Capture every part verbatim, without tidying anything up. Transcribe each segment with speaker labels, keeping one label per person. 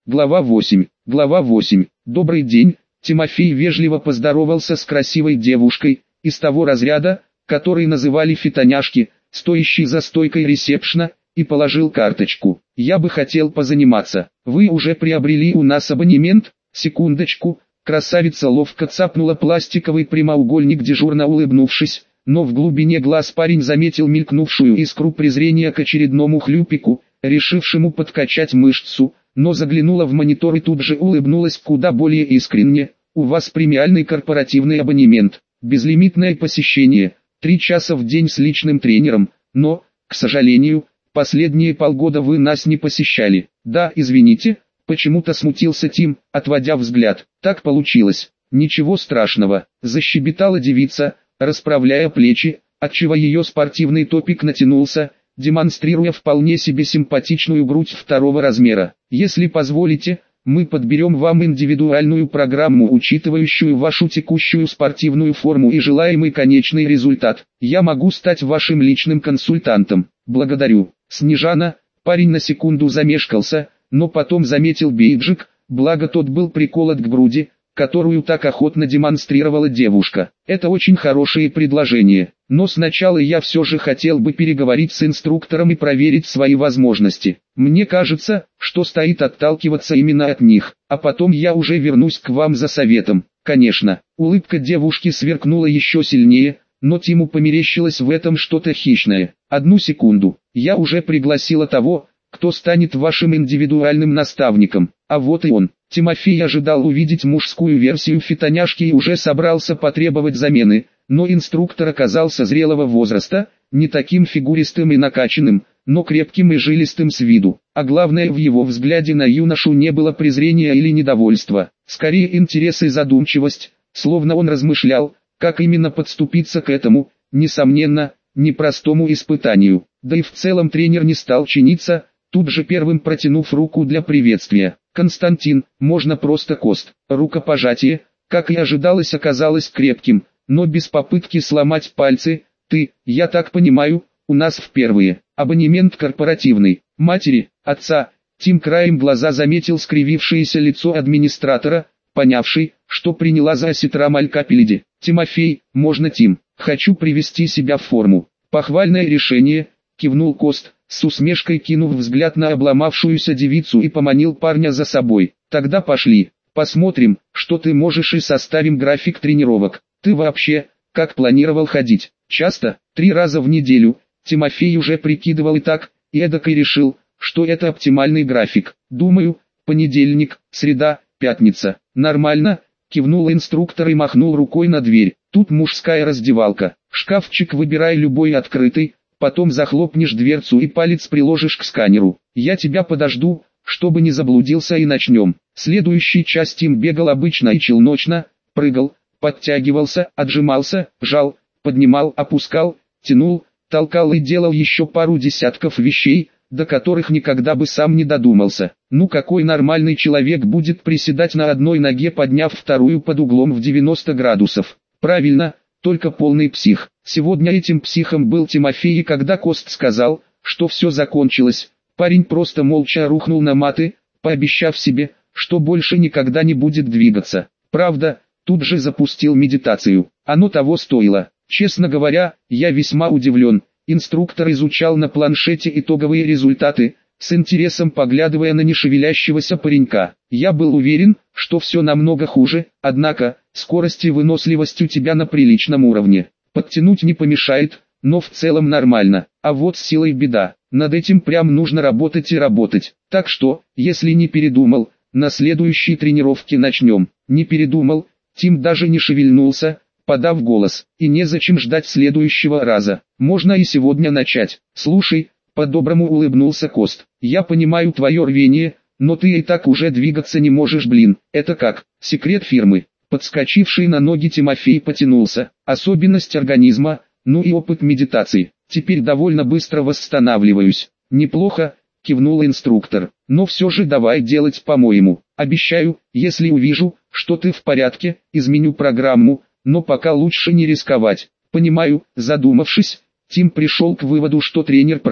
Speaker 1: Глава восемь. Глава восемь. Добрый день. Тимофей вежливо поздоровался с красивой девушкой, из того разряда, который называли фитоняшки, стоящей за стойкой ресепшна, и положил карточку. «Я бы хотел позаниматься. Вы уже приобрели у нас абонемент?» «Секундочку». Красавица ловко цапнула пластиковый прямоугольник, дежурно улыбнувшись, но в глубине глаз парень заметил мелькнувшую искру презрения к очередному хлюпику, решившему подкачать мышцу, но заглянула в монитор и тут же улыбнулась куда более искренне. «У вас премиальный корпоративный абонемент, безлимитное посещение, три часа в день с личным тренером, но, к сожалению, последние полгода вы нас не посещали». «Да, извините», почему-то смутился Тим, отводя взгляд. «Так получилось». «Ничего страшного», защебетала девица, расправляя плечи, отчего ее спортивный топик натянулся, демонстрируя вполне себе симпатичную грудь второго размера. «Если позволите, мы подберем вам индивидуальную программу, учитывающую вашу текущую спортивную форму и желаемый конечный результат. Я могу стать вашим личным консультантом». «Благодарю». «Снежана». Парень на секунду замешкался, но потом заметил бейджик, благо тот был приколот к груди, которую так охотно демонстрировала девушка. «Это очень хорошее предложение, но сначала я все же хотел бы переговорить с инструктором и проверить свои возможности. Мне кажется, что стоит отталкиваться именно от них, а потом я уже вернусь к вам за советом». «Конечно». Улыбка девушки сверкнула еще сильнее, но Тиму померещилось в этом что-то хищное. «Одну секунду, я уже пригласила того, кто станет вашим индивидуальным наставником, а вот и он». Тимофей ожидал увидеть мужскую версию фитоняшки и уже собрался потребовать замены, но инструктор оказался зрелого возраста, не таким фигуристым и накачанным, но крепким и жилистым с виду. А главное, в его взгляде на юношу не было презрения или недовольства, скорее интерес и задумчивость, словно он размышлял, как именно подступиться к этому, несомненно, непростому испытанию. Да и в целом тренер не стал чиниться, тут же первым протянув руку для приветствия. «Константин, можно просто Кост». Рукопожатие, как и ожидалось, оказалось крепким, но без попытки сломать пальцы. «Ты, я так понимаю, у нас впервые. Абонемент корпоративный. Матери, отца». Тим краем глаза заметил скривившееся лицо администратора, понявший, что приняла за осетрамаль капелиди. «Тимофей, можно Тим, хочу привести себя в форму». «Похвальное решение», кивнул Кост, с усмешкой кинув взгляд на обломавшуюся девицу и поманил парня за собой. «Тогда пошли, посмотрим, что ты можешь, и составим график тренировок. Ты вообще, как планировал ходить? Часто?» «Три раза в неделю». Тимофей уже прикидывал и так, и эдак, и решил, что это оптимальный график. «Думаю, понедельник, среда, пятница». «Нормально», кивнул инструктор и махнул рукой на дверь. «Тут мужская раздевалка. Шкафчик выбирай любой открытый, потом захлопнешь дверцу и палец приложишь к сканеру. Я тебя подожду, чтобы не заблудился, и начнем». Следующий час Тим бегал обычно и челночно, прыгал, подтягивался, отжимался, жал, поднимал, опускал, тянул, толкал и делал еще пару десятков вещей, до которых никогда бы сам не додумался. Ну какой нормальный человек будет приседать на одной ноге, подняв вторую под углом в девяносто градусов? Правильно, только полный псих. Сегодня этим психом был Тимофей, и когда Кост сказал, что все закончилось, парень просто молча рухнул на маты, пообещав себе, что больше никогда не будет двигаться. Правда, тут же запустил медитацию. Оно того стоило. Честно говоря, я весьма удивлен. Инструктор изучал на планшете итоговые результаты, с интересом поглядывая на нешевелящегося паренька. «Я был уверен, что все намного хуже, однако, скорость и выносливость у тебя на приличном уровне. Подтянуть не помешает, но в целом нормально. А вот с силой беда. Над этим прям нужно работать и работать. Так что, если не передумал, на следующей тренировке начнем». «Не передумал». Тим даже не шевельнулся, подав голос. «И незачем ждать следующего раза. Можно и сегодня начать». «Слушай», по-доброму улыбнулся Кост, «я понимаю твое рвение, но ты и так уже двигаться не можешь, блин». «Это как? Секрет фирмы?» Подскочивший на ноги Тимофей потянулся. «Особенность организма, ну и опыт медитации. Теперь довольно быстро восстанавливаюсь». «Неплохо», кивнул инструктор, «но все же давай делать по-моему. Обещаю, если увижу, что ты в порядке, изменю программу, но пока лучше не рисковать». «Понимаю». Задумавшись, Тим пришел к выводу, что тренер прав.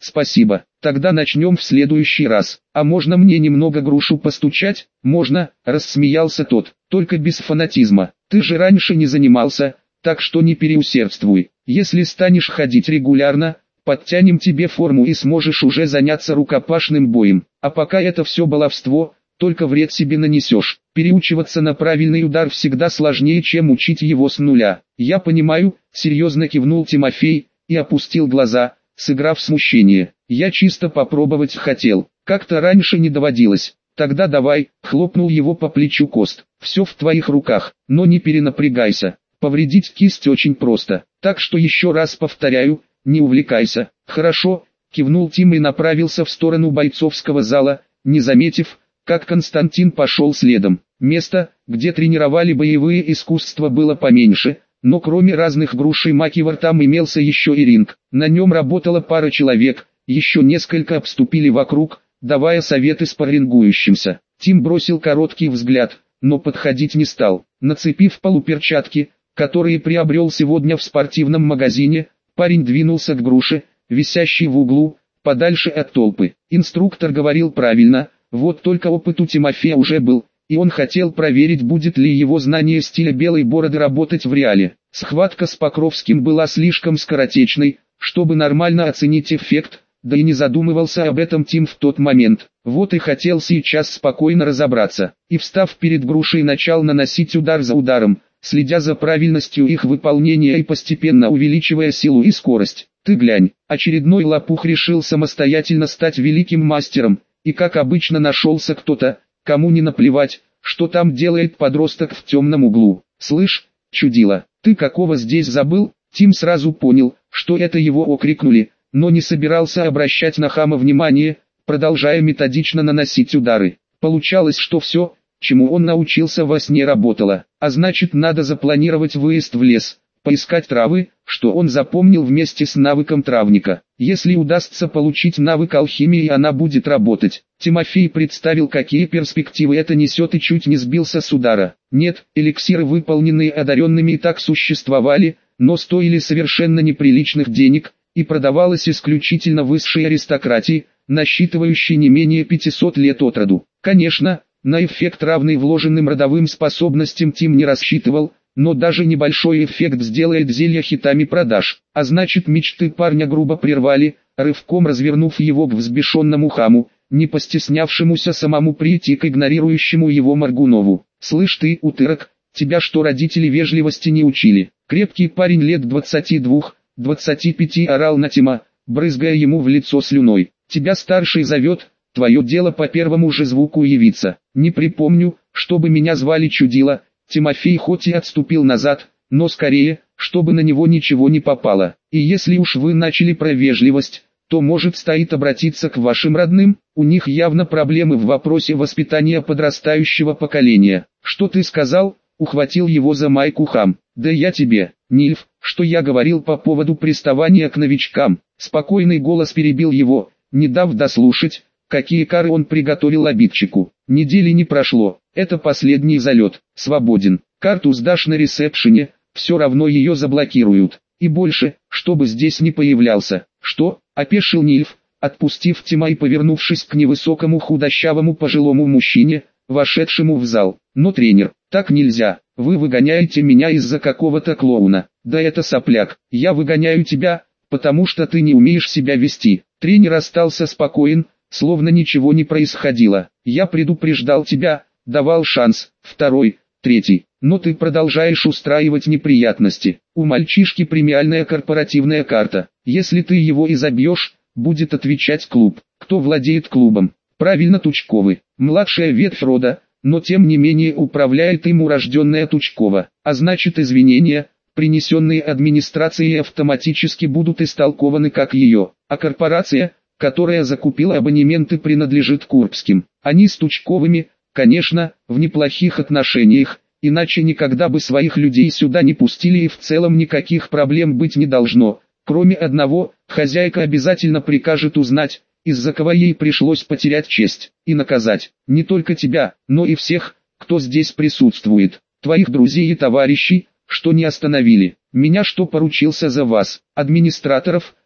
Speaker 1: Спасибо, тогда начнем в следующий раз. А можно мне немного грушу постучать? Можно, рассмеялся тот, только без фанатизма. Ты же раньше не занимался, так что не переусердствуй. Если станешь ходить регулярно, подтянем тебе форму и сможешь уже заняться рукопашным боем. А пока это все баловство, только вред себе нанесешь. Переучиваться на правильный удар всегда сложнее, чем учить его с нуля. Я понимаю, серьезно кивнул Тимофей и опустил глаза, сыграв смущение. Я чисто попробовать хотел, как-то раньше не доводилось. Тогда давай, хлопнул его по плечу Кост. Все в твоих руках, но не перенапрягайся. Повредить кисть очень просто, так что еще раз повторяю, не увлекайся. Хорошо, кивнул Тим и направился в сторону бойцовского зала, не заметив, как Константин пошел следом. Место, где тренировали боевые искусства, было поменьше, но кроме разных груш и макивар там имелся еще и ринг. На нем работала пара человек, еще несколько обступили вокруг, давая советы спаррингующимся. Тим бросил короткий взгляд, но подходить не стал. Нацепив полуперчатки, которые приобрел сегодня в спортивном магазине, парень двинулся к груше, висящей в углу, подальше от толпы. Инструктор говорил правильно, вот только опыт у Тимофея уже был, и он хотел проверить, будет ли его знание стиля белой бороды работать в реале. Схватка с Покровским была слишком скоротечной, чтобы нормально оценить эффект, да и не задумывался об этом Тим в тот момент. Вот и хотел сейчас спокойно разобраться, и встав перед грушей начал наносить удар за ударом, следя за правильностью их выполнения и постепенно увеличивая силу и скорость. Ты глянь, очередной лопух решил самостоятельно стать великим мастером, и как обычно нашелся кто-то, кому не наплевать, что там делает подросток в темном углу. Слышь, чудило, ты какого здесь забыл? Тим сразу понял, что это его окрикнули, но не собирался обращать на хама внимание, продолжая методично наносить удары. Получалось, что все, чему он научился во сне, работало, а значит, надо запланировать выезд в лес, поискать травы, что он запомнил вместе с навыком травника. Если удастся получить навык алхимии, она будет работать. Тимофей представил, какие перспективы это несет, и чуть не сбился с удара. Нет, эликсиры, выполненные одаренными, и так существовали, но стоили совершенно неприличных денег, и продавалось исключительно высшей аристократии, насчитывающей не менее пятисот лет от роду. Конечно, на эффект, равный вложенным родовым способностям, Тим не рассчитывал, но даже небольшой эффект сделает зелье хитами продаж. А значит, мечты парня грубо прервали, рывком развернув его к взбешенному хаму, не постеснявшемуся самому прийти к игнорирующему его Моргунову. «Слышь ты, утырок, тебя что, родители вежливости не учили?» Крепкий парень лет двадцати двух, двадцати пяти орал на Тима, брызгая ему в лицо слюной. «Тебя старший зовет, твое дело по первому же звуку явиться». «Не припомню, чтобы меня звали чудило». Тимофей хоть и отступил назад, но скорее, чтобы на него ничего не попало. «И если уж вы начали про вежливость, то может стоит обратиться к вашим родным, у них явно проблемы в вопросе воспитания подрастающего поколения». «Что ты сказал?» — ухватил его за майку хам. «Да я тебе, Нильф, что я говорил по поводу приставания к новичкам». Спокойный голос перебил его, не дав дослушать, какие кары он приготовил обидчику. «Недели не прошло, это последний залет, свободен. Карту сдашь на ресепшене, все равно ее заблокируют. И больше, чтобы здесь не появлялся». «Что?» — опешил Нильф, отпустив Тима и повернувшись к невысокому худощавому пожилому мужчине, вошедшему в зал. «Но тренер, так нельзя, вы выгоняете меня из-за какого-то клоуна». «Да это сопляк, я выгоняю тебя, потому что ты не умеешь себя вести». Тренер остался спокоен, словно ничего не происходило. «Я предупреждал тебя, давал шанс, второй, третий, но ты продолжаешь устраивать неприятности. У мальчишки премиальная корпоративная карта, если ты его и забьешь, будет отвечать клуб». «Кто владеет клубом?» «Правильно, Тучковы, младшая ветвь рода, но тем не менее управляет им урожденная Тучкова, а значит, извинения, принесенные администрацией, автоматически будут истолкованы как ее, а корпорация, которая закупила абонементы, принадлежит Курбским. Они с Тучковыми, конечно, в неплохих отношениях, иначе никогда бы своих людей сюда не пустили, и в целом никаких проблем быть не должно. Кроме одного, хозяйка обязательно прикажет узнать, из-за кого ей пришлось потерять честь, и наказать не только тебя, но и всех, кто здесь присутствует, твоих друзей и товарищей, что не остановили меня, что поручился за вас, администраторов,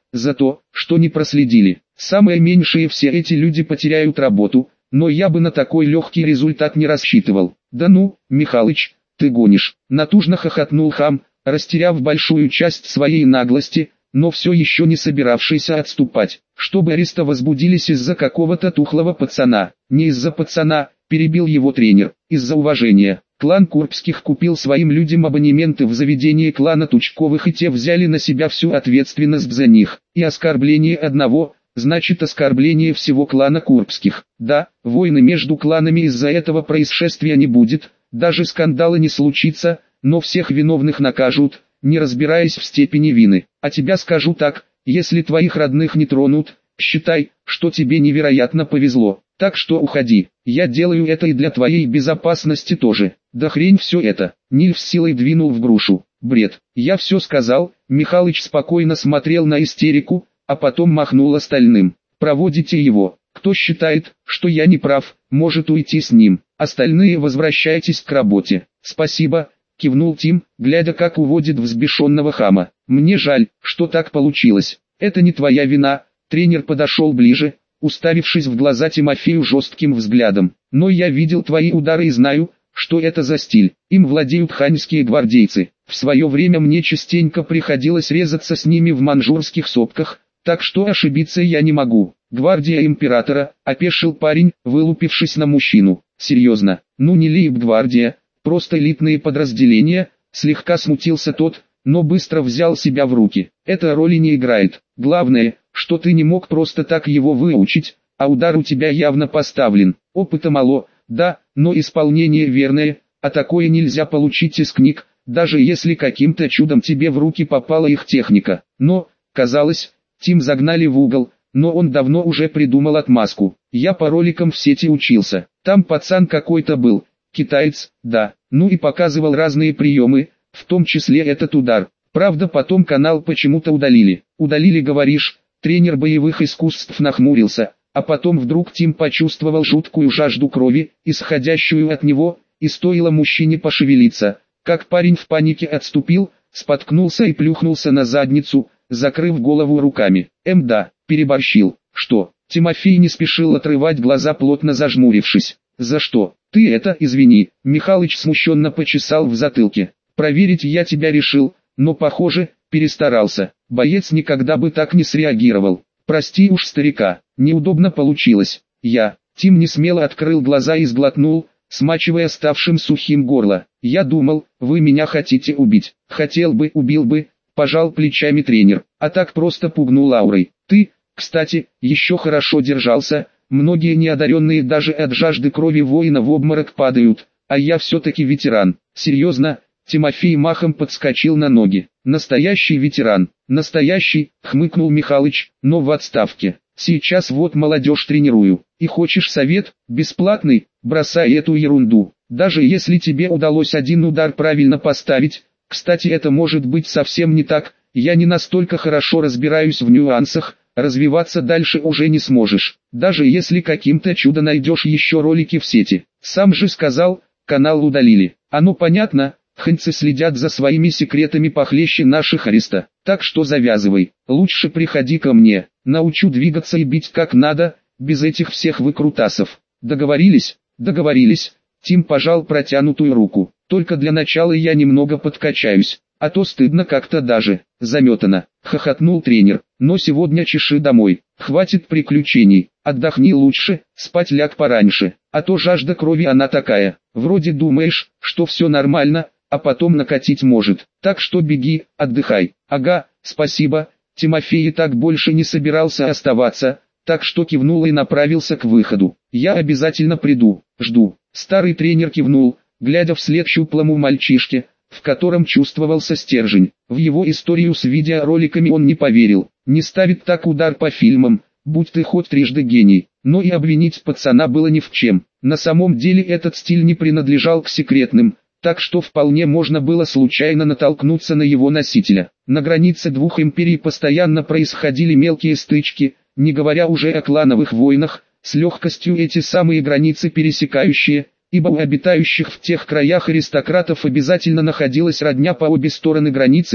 Speaker 1: за то, что не проследили. Самое меньшее, все эти люди потеряют работу, но я бы на такой легкий результат не рассчитывал. Да ну, Михалыч, ты гонишь. Натужно хохотнул хам, растеряв большую часть своей наглости, но все еще не собиравшийся отступать, чтобы ареста возбудились из-за какого-то тухлого пацана. Не из-за пацана, перебил его тренер, из-за уважения. Клан Курбских купил своим людям абонементы в заведении клана Тучковых, и те взяли на себя всю ответственность за них. И оскорбление одного, значит оскорбление всего клана Курбских. Да, войны между кланами из-за этого происшествия не будет, даже скандала не случится, но всех виновных накажут, не разбираясь в степени вины. А тебя скажу так, если твоих родных не тронут, считай, что тебе невероятно повезло. Так что уходи, я делаю это и для твоей безопасности тоже. Да хрень все это. Нильф силой двинул в грушу. Бред. Я все сказал. Михалыч спокойно смотрел на истерику, а потом махнул остальным. Проводите его. Кто считает, что я не прав, может уйти с ним. Остальные возвращайтесь к работе. Спасибо, кивнул Тим, глядя, как уводит взбешенного хама. Мне жаль, что так получилось. Это не твоя вина. Тренер подошел ближе, уставившись в глаза Тимофею жестким взглядом. Но я видел твои удары и знаю, что это за стиль. Им владеют ханьские гвардейцы. В свое время мне частенько приходилось резаться с ними в манжурских сопках, так что ошибиться я не могу. Гвардия императора, опешил парень, вылупившись на мужчину. Серьезно, ну не лейб-гвардия, просто элитные подразделения, слегка смутился тот, но быстро взял себя в руки. Это роли не играет. Главное, что ты не мог просто так его выучить, а удар у тебя явно поставлен. Опыта мало, да, но исполнение верное, а такое нельзя получить из книг, даже если каким-то чудом тебе в руки попала их техника. Но, казалось, Тим загнали в угол, но он давно уже придумал отмазку. Я по роликам в сети учился, там пацан какой-то был, китаец, да, ну и показывал разные приемы, в том числе этот удар. Правда, потом канал почему-то удалили. Удалили, говоришь? Тренер боевых искусств нахмурился, а потом вдруг Тим почувствовал жуткую жажду крови, исходящую от него, и стоило мужчине пошевелиться, как парень в панике отступил, споткнулся и плюхнулся на задницу, закрыв голову руками. Эм да, переборщил. Что? Тимофей не спешил отрывать глаза, плотно зажмурившись. За что? Ты это, извини. Михалыч смущенно почесал в затылке. Проверить я тебя решил, но похоже, перестарался. Боец никогда бы так не среагировал. Прости уж старика, неудобно получилось. Я, Тим несмело открыл глаза и сглотнул, смачивая ставшим сухим горло. Я думал, вы меня хотите убить. Хотел бы, убил бы, пожал плечами тренер. А так просто пугнул аурой. Ты, кстати, еще хорошо держался. Многие неодаренные даже от жажды крови воина в обморок падают, а я все-таки ветеран. Серьезно? Тимофей махом подскочил на ноги. Настоящий ветеран. Настоящий, хмыкнул Михалыч, но в отставке. Сейчас вот молодежь тренирую. И хочешь совет? Бесплатный? Бросай эту ерунду. Даже если тебе удалось один удар правильно поставить, кстати, это может быть совсем не так, я не настолько хорошо разбираюсь в нюансах, развиваться дальше уже не сможешь. Даже если каким-то чудом найдешь еще ролики в сети. Сам же сказал, канал удалили. Оно понятно. Ханьцы следят за своими секретами похлеще наших ареста. Так что завязывай. Лучше приходи ко мне. Научу двигаться и бить как надо, без этих всех выкрутасов. Договорились? Договорились. Тим пожал протянутую руку. Только для начала я немного подкачаюсь. А то стыдно как-то даже. Заметано. Хохотнул тренер. Но сегодня чеши домой. Хватит приключений. Отдохни лучше, спать ляг пораньше. А то жажда крови она такая. Вроде думаешь, что все нормально, а потом накатить может. Так что беги, отдыхай. Ага, спасибо. Тимофей и так больше не собирался оставаться, так что кивнул и направился к выходу. Я обязательно приду, жду. Старый тренер кивнул, глядя вслед щуплому мальчишке, в котором чувствовался стержень. В его историю с видеороликами он не поверил. Не ставит так удар по фильмам, будь ты хоть трижды гений. Но и обвинить пацана было ни в чем. На самом деле этот стиль не принадлежал к секретным, так что вполне можно было случайно натолкнуться на его носителя. На границе двух империй постоянно происходили мелкие стычки, не говоря уже о клановых войнах, с легкостью эти самые границы пересекающие, ибо у обитающих в тех краях аристократов обязательно находилась родня по обе стороны границы,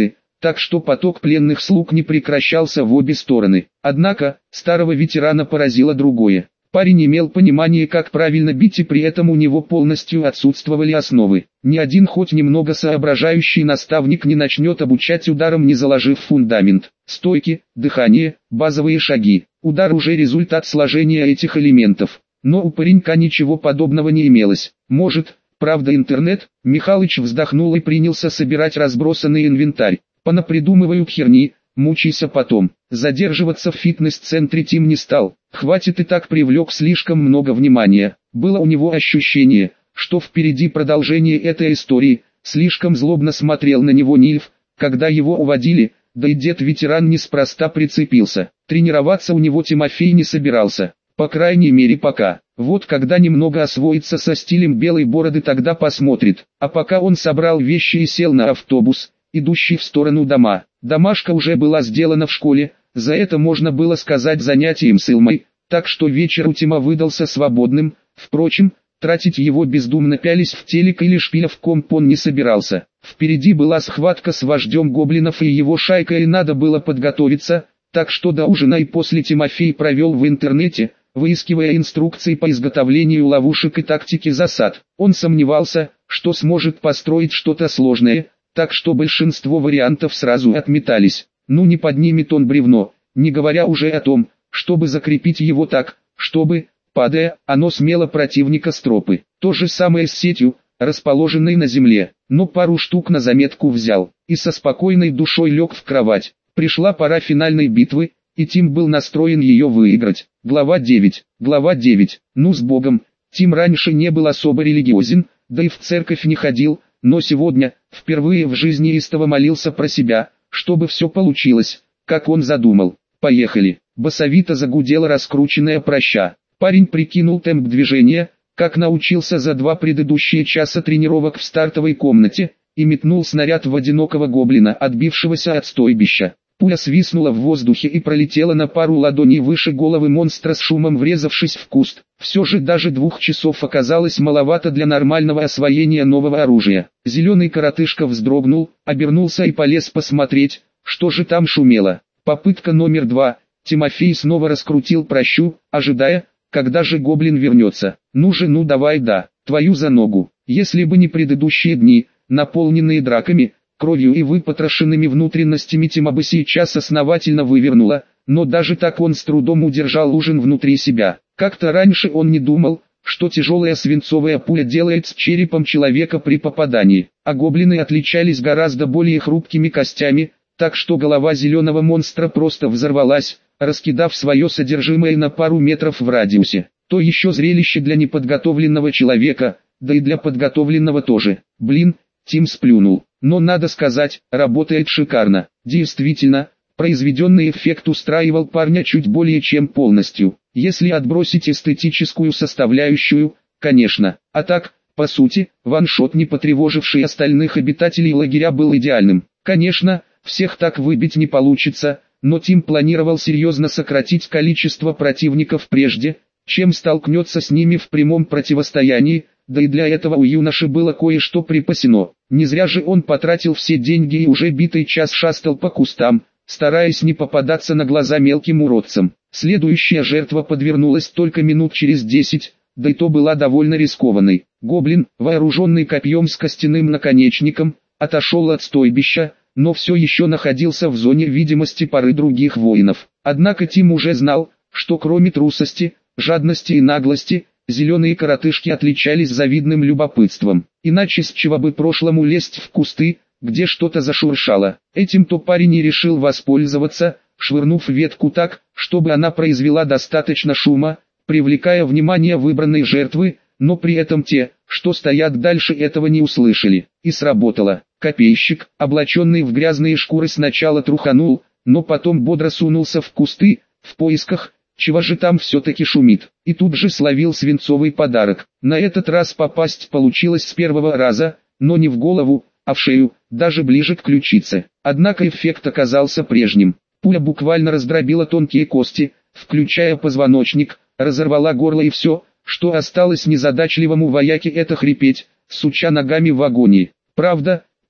Speaker 1: так что поток пленных слуг не прекращался в обе стороны. Однако, старого ветерана поразило другое. Парень имел понимание, как правильно бить, и при этом у него полностью отсутствовали основы. Ни один хоть немного соображающий наставник не начнет обучать ударам, не заложив фундамент. Стойки, дыхание, базовые шаги. Удар уже результат сложения этих элементов. Но у паренька ничего подобного не имелось. Может, правда, интернет? Михалыч вздохнул и принялся собирать разбросанный инвентарь. Понапридумываю херни, мучайся потом. Задерживаться в фитнес-центре Тим не стал. Хватит, и так привлек слишком много внимания. Было у него ощущение, что впереди продолжение этой истории. Слишком злобно смотрел на него Нильф, когда его уводили, да и дед-ветеран неспроста прицепился. Тренироваться у него Тимофей не собирался. По крайней мере пока. Вот когда немного освоится со стилем белой бороды, тогда посмотрит. А пока он собрал вещи и сел на автобус, идущий в сторону дома. Домашка уже была сделана в школе, за это можно было сказать занятием с Илмой, так что вечер у Тима выдался свободным. Впрочем, тратить его бездумно пялись в телек или шпиля в комп он не собирался. Впереди была схватка с вождем гоблинов и его шайкой, и надо было подготовиться, так что до ужина и после Тимофей провел в интернете, выискивая инструкции по изготовлению ловушек и тактики засад. Он сомневался, что сможет построить что-то сложное, так что большинство вариантов сразу отметались. Ну не поднимет он бревно, не говоря уже о том, чтобы закрепить его так, чтобы, падая, оно смело противника с тропы. То же самое с сетью, расположенной на земле, но пару штук на заметку взял, и со спокойной душой лег в кровать. Пришла пора финальной битвы, и Тим был настроен ее выиграть. Глава девять. Глава девять. Ну с Богом. Тим раньше не был особо религиозен, да и в церковь не ходил, но сегодня, впервые в жизни истово молился про себя, чтобы все получилось, как он задумал. Поехали. Басовито загудела раскрученная проща. Парень прикинул темп движения, как научился за два предыдущие часа тренировок в стартовой комнате, и метнул снаряд в одинокого гоблина, отбившегося от стойбища. Пуля свистнула в воздухе и пролетела на пару ладоней выше головы монстра, с шумом врезавшись в куст. Все же даже двух часов оказалось маловато для нормального освоения нового оружия. Зеленый коротышка вздрогнул, обернулся и полез посмотреть, что же там шумело. Попытка номер два. Тимофей снова раскрутил прощу, ожидая, когда же гоблин вернется. Ну же, ну давай, да, твою за ногу. Если бы не предыдущие дни, наполненные драками, кровью и выпотрошенными внутренностями, Тима бы сейчас основательно вывернуло, но даже так он с трудом удержал ужин внутри себя. Как-то раньше он не думал, что тяжелая свинцовая пуля делает с черепом человека при попадании, а гоблины отличались гораздо более хрупкими костями, так что голова зеленого монстра просто взорвалась, раскидав свое содержимое на пару метров в радиусе. То еще зрелище для неподготовленного человека, да и для подготовленного тоже. Блин, Тим сплюнул. Но надо сказать, работает шикарно. Действительно, произведенный эффект устраивал парня чуть более чем полностью. Если отбросить эстетическую составляющую, конечно. А так, по сути, ваншот, не потревоживший остальных обитателей лагеря, был идеальным. Конечно, всех так выбить не получится, но Тим планировал серьезно сократить количество противников прежде, чем столкнется с ними в прямом противостоянии, да и для этого у юноши было кое-что припасено. Не зря же он потратил все деньги и уже битый час шастал по кустам, стараясь не попадаться на глаза мелким уродцам. Следующая жертва подвернулась только минут через десять, да и то была довольно рискованной. Гоблин, вооруженный копьем с костяным наконечником, отошел от стойбища, но все еще находился в зоне видимости пары других воинов. Однако Тим уже знал, что кроме трусости, жадности и наглости, зеленые коротышки отличались завидным любопытством. Иначе с чего бы прошлому лезть в кусты, где что-то зашуршало. Этим-то парень и решил воспользоваться, швырнув ветку так, чтобы она произвела достаточно шума, привлекая внимание выбранной жертвы, но при этом те, что стоят дальше, этого не услышали. И сработало. Копейщик, облаченный в грязные шкуры, сначала труханул, но потом бодро сунулся в кусты, в поисках, чего же там все-таки шумит, и тут же словил свинцовый подарок. На этот раз попасть получилось с первого раза, но не в голову, а в шею, даже ближе к ключице. Однако эффект оказался прежним. Пуля буквально раздробила тонкие кости, включая позвоночник, разорвала горло, и все, что осталось незадачливому вояке, это хрипеть, суча ногами в агонии. Правда,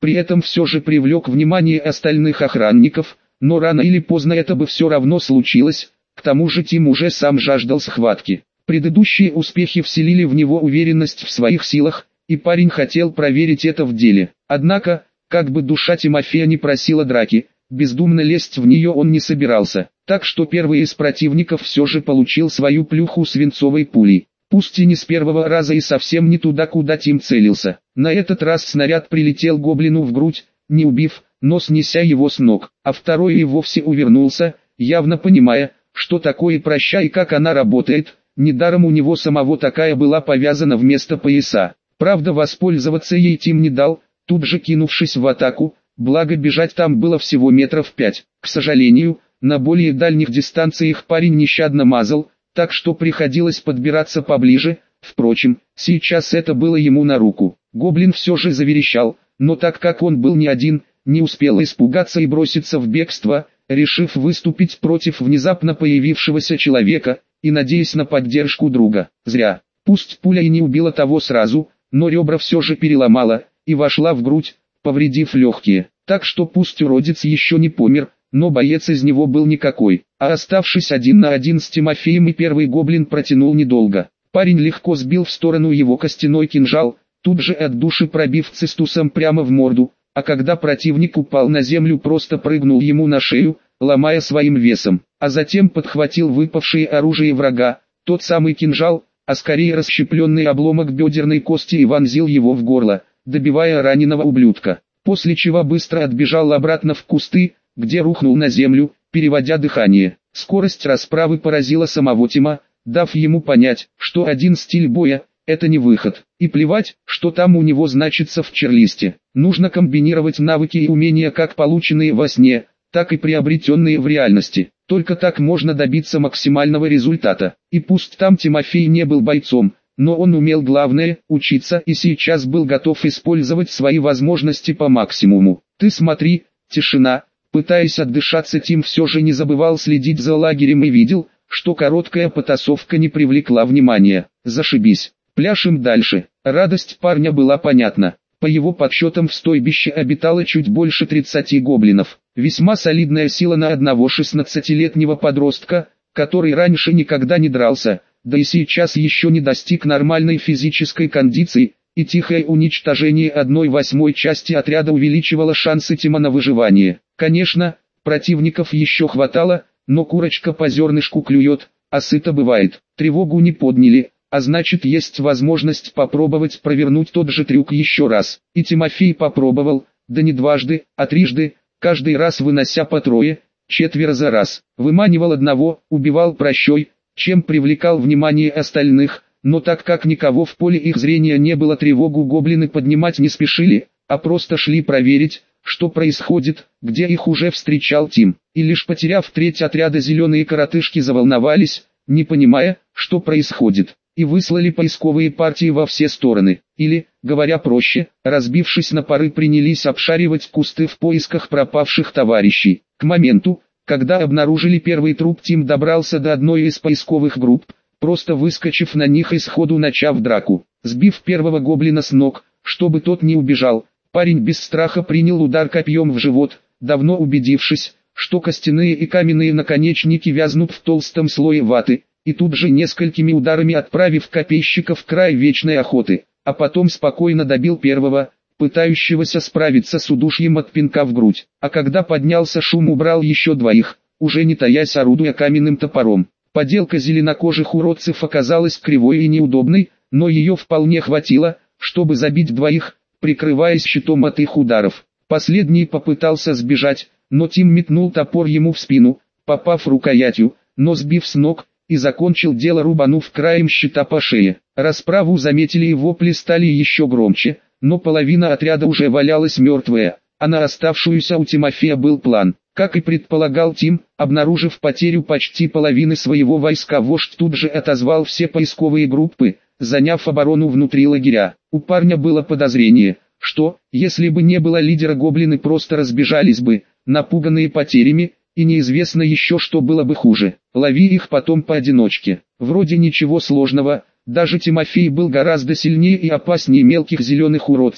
Speaker 1: При этом все же привлек внимание остальных охранников, но рано или поздно это бы все равно случилось, к тому же Тим уже сам жаждал схватки. Предыдущие успехи вселили в него уверенность в своих силах, и парень хотел проверить это в деле. Однако, как бы душа Тимофея не просила драки, бездумно лезть в нее он не собирался, так что первый из противников все же получил свою плюху свинцовой пулей. Пусть и не с первого раза и совсем не туда, куда Тим целился. На этот раз снаряд прилетел гоблину в грудь, не убив, но снеся его с ног, а второй и вовсе увернулся, явно понимая, что такое проща и как она работает. Недаром у него самого такая была повязана вместо пояса. Правда, воспользоваться ей Тим не дал, тут же кинувшись в атаку, благо бежать там было всего метров пять. К сожалению, на более дальних дистанциях парень нещадно мазал, так что приходилось подбираться поближе. Впрочем, сейчас это было ему на руку. Гоблин все же заверещал, но так как он был не один, не успел испугаться и броситься в бегство, решив выступить против внезапно появившегося человека, и надеясь на поддержку друга. Зря. Пусть пуля и не убила того сразу, но ребра все же переломала, и вошла в грудь, повредив легкие. Так что пусть уродец еще не помер, но боец из него был никакой. А оставшись один на один с Тимофеем, и первый гоблин протянул недолго. Парень легко сбил в сторону его костяной кинжал, тут же от души пробив цистусом прямо в морду, а когда противник упал на землю, просто прыгнул ему на шею, ломая своим весом, а затем подхватил выпавшее оружие врага, тот самый кинжал, а скорее расщепленный обломок бедерной кости, и вонзил его в горло, добивая раненого ублюдка, после чего быстро отбежал обратно в кусты, где рухнул на землю, переводя дыхание. Скорость расправы поразила самого Тима, дав ему понять, что один стиль боя – это не выход, и плевать, что там у него значится в черлисте. Нужно комбинировать навыки и умения, как полученные во сне, так и приобретенные в реальности. Только так можно добиться максимального результата. И пусть там Тимофей не был бойцом, но он умел главное – учиться, и сейчас был готов использовать свои возможности по максимуму. Ты смотри, тишина. Пытаясь отдышаться, Тим все же не забывал следить за лагерем и видел, что короткая потасовка не привлекла внимания. Зашибись. Пляшем дальше. Радость парня была понятна. По его подсчетам, в стойбище обитало чуть больше тридцати гоблинов. Весьма солидная сила на одного шестнадцатилетнего подростка, который раньше никогда не дрался, да и сейчас еще не достиг нормальной физической кондиции, и тихое уничтожение одной восьмой части отряда увеличивало шансы Тима на выживание. Конечно, противников еще хватало, но курочка по зернышку клюет, а сыто бывает. Тревогу не подняли, а значит, есть возможность попробовать провернуть тот же трюк еще раз. И Тимофей попробовал, да не дважды, а трижды, каждый раз вынося по трое, четверо за раз. Выманивал одного, убивал прощой, чем привлекал внимание остальных, но так как никого в поле их зрения не было, тревогу гоблины поднимать не спешили, а просто шли проверить, что происходит, где их уже встречал Тим. И лишь потеряв треть отряда, зеленые коротышки заволновались, не понимая, что происходит, и выслали поисковые партии во все стороны. Или, говоря проще, разбившись на пары, принялись обшаривать кусты в поисках пропавших товарищей. К моменту, когда обнаружили первый труп, Тим добрался до одной из поисковых групп, просто выскочив на них и сходу начав драку. Сбив первого гоблина с ног, чтобы тот не убежал, парень без страха принял удар копьем в живот, давно убедившись, что костяные и каменные наконечники вязнут в толстом слое ваты, и тут же несколькими ударами отправив копейщика в край вечной охоты, а потом спокойно добил первого, пытающегося справиться с удушьем от пинка в грудь. А когда поднялся шум, убрал еще двоих, уже не таясь, орудуя каменным топором. Поделка зеленокожих уродцев оказалась кривой и неудобной, но ее вполне хватило, чтобы забить двоих, прикрываясь щитом от их ударов. Последний попытался сбежать, но Тим метнул топор ему в спину, попав рукоятью, но сбив с ног, и закончил дело, рубанув краем щита по шее. Расправу заметили, и вопли стали еще громче, но половина отряда уже валялась мертвая, а на оставшуюся у Тимофея был план. Как и предполагал Тим, обнаружив потерю почти половины своего войска, вождь тут же отозвал все поисковые группы, заняв оборону внутри лагеря. У парня было подозрение, что, если бы не было лидера, гоблины просто разбежались бы, напуганные потерями, и неизвестно еще, что было бы хуже. Лови их потом поодиночке. Вроде ничего сложного, даже Тимофей был гораздо сильнее и опаснее мелких зеленых уродцев,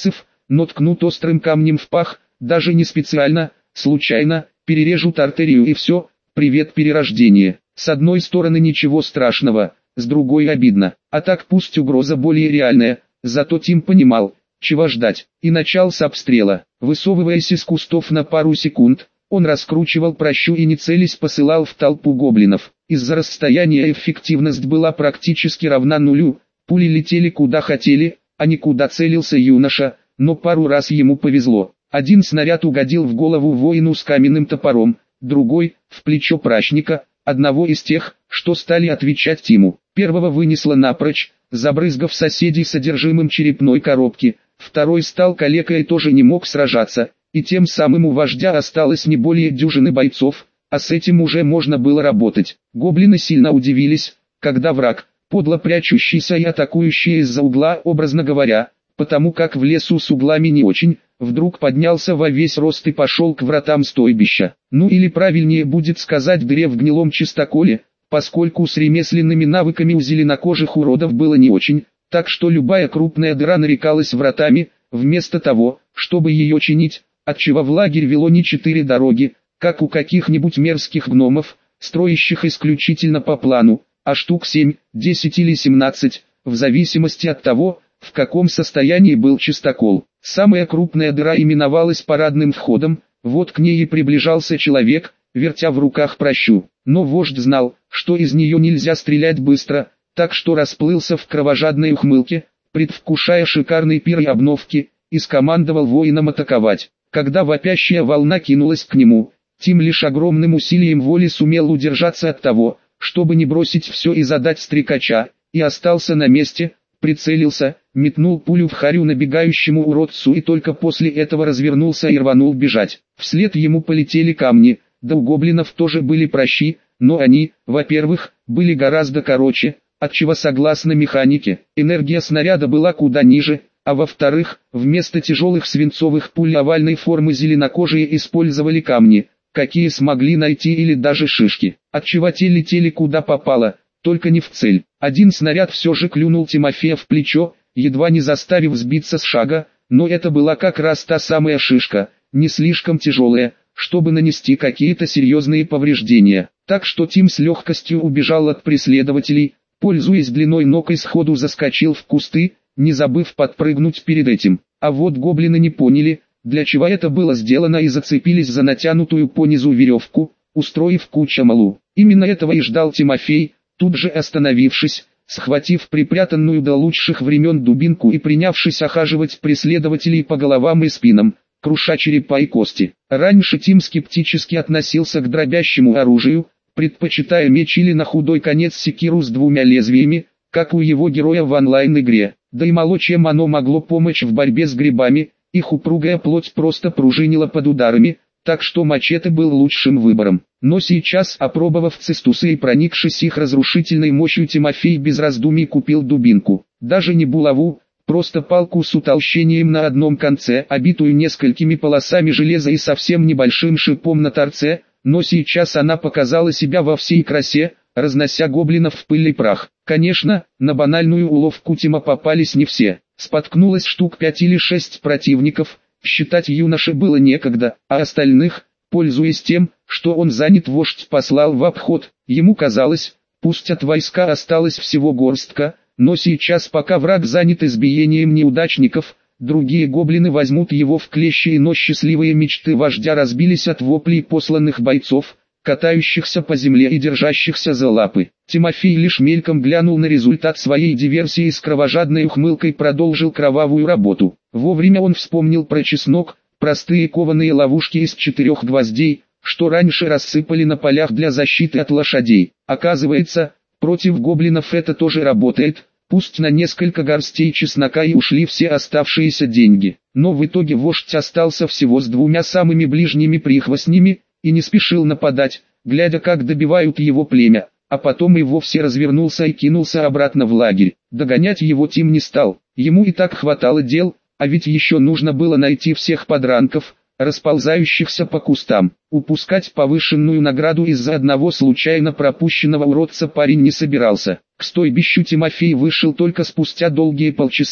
Speaker 1: но ткнут острым камнем в пах, даже не специально, случайно, перережут артерию и все, привет перерождение. С одной стороны ничего страшного, с другой обидно, а так пусть угроза более реальная, зато Тим понимал, чего ждать, и начал с обстрела. Высовываясь из кустов на пару секунд, он раскручивал пращу и не целясь посылал в толпу гоблинов. Из-за расстояния эффективность была практически равна нулю, пули летели куда хотели, а не куда целился юноша, но пару раз ему повезло. Один снаряд угодил в голову воину с каменным топором, другой – в плечо прачника, одного из тех, что стали отвечать Тиму. Первого вынесло напрочь, забрызгав соседей содержимым черепной коробки, второй стал калекой и тоже не мог сражаться, и тем самым у вождя осталось не более дюжины бойцов, а с этим уже можно было работать. Гоблины сильно удивились, когда враг, подло прячущийся и атакующий из-за угла, образно говоря, потому как в лесу с углами не очень, вдруг поднялся во весь рост и пошел к вратам стойбища. Ну или правильнее будет сказать дыре в гнилом чистоколе, поскольку с ремесленными навыками у зеленокожих уродов было не очень, так что любая крупная дыра нарекалась вратами, вместо того, чтобы ее чинить, отчего в лагерь вело не четыре дороги, как у каких-нибудь мерзких гномов, строящих исключительно по плану, а штук семь, десять или семнадцать, в зависимости от того, в каком состоянии был чистокол. Самая крупная дыра именовалась парадным входом, вот к ней и приближался человек, вертя в руках пращу. Но вождь знал, что из нее нельзя стрелять быстро, так что расплылся в кровожадной ухмылке, предвкушая шикарный пир и обновки, и скомандовал воинам атаковать. Когда вопящая волна кинулась к нему, Тим лишь огромным усилием воли сумел удержаться от того, чтобы не бросить все и задать стрекача, и остался на месте, прицелился, метнул пулю в харю набегающему уродцу и только после этого развернулся и рванул бежать. Вслед ему полетели камни, да у гоблинов тоже были пращи, но они, во-первых, были гораздо короче, отчего согласно механике, энергия снаряда была куда ниже, а во-вторых, вместо тяжелых свинцовых пуль овальной формы зеленокожие использовали камни, какие смогли найти или даже шишки, отчего те летели куда попало, только не в цель. Один снаряд все же клюнул Тимофея в плечо, едва не заставив сбиться с шага, но это была как раз та самая шишка, не слишком тяжелая, чтобы нанести какие-то серьезные повреждения. Так что Тим с легкостью убежал от преследователей, пользуясь длиной ног и сходу заскочил в кусты, не забыв подпрыгнуть перед этим. А вот гоблины не поняли, для чего это было сделано, и зацепились за натянутую понизу веревку, устроив кучу малу. Именно этого и ждал Тимофей, тут же остановившись, схватив припрятанную до лучших времен дубинку и принявшись охаживать преследователей по головам и спинам, круша черепа и кости. Раньше Тим скептически относился к дробящему оружию, предпочитая меч или на худой конец секиру с двумя лезвиями, как у его героя в онлайн-игре. Да и мало чем оно могло помочь в борьбе с грибами, их упругая плоть просто пружинила под ударами, так что мачете был лучшим выбором. Но сейчас, опробовав цистусы и проникшись их разрушительной мощью, Тимофей без раздумий купил дубинку. Даже не булаву, просто палку с утолщением на одном конце, обитую несколькими полосами железа и совсем небольшим шипом на торце, но сейчас она показала себя во всей красе, разнося гоблинов в пыль и прах. Конечно, на банальную уловку Тима попались не все. Споткнулось штук пять или шесть противников, считать юноше было некогда, а остальных, пользуясь тем, что он занят, вождь послал в обход. Ему казалось, пусть от войска осталось всего горстка, но сейчас, пока враг занят избиением неудачников, другие гоблины возьмут его в клещи, но счастливые мечты вождя разбились от воплей посланных бойцов, катающихся по земле и держащихся за лапы. Тимофей лишь мельком глянул на результат своей диверсии и с кровожадной ухмылкой продолжил кровавую работу. Вовремя он вспомнил про чеснок, простые кованые ловушки из четырех гвоздей, что раньше рассыпали на полях для защиты от лошадей. Оказывается, против гоблинов это тоже работает, пусть на несколько горстей чеснока и ушли все оставшиеся деньги. Но в итоге вождь остался всего с двумя самыми ближними прихвостнями, и не спешил нападать, глядя, как добивают его племя, а потом и вовсе развернулся и кинулся обратно в лагерь. Догонять его Тим не стал, ему и так хватало дел, а ведь еще нужно было найти всех подранков, расползающихся по кустам. Упускать повышенную награду из-за одного случайно пропущенного уродца парень не собирался. К стойбищу Тимофей вышел только спустя долгие полчаса.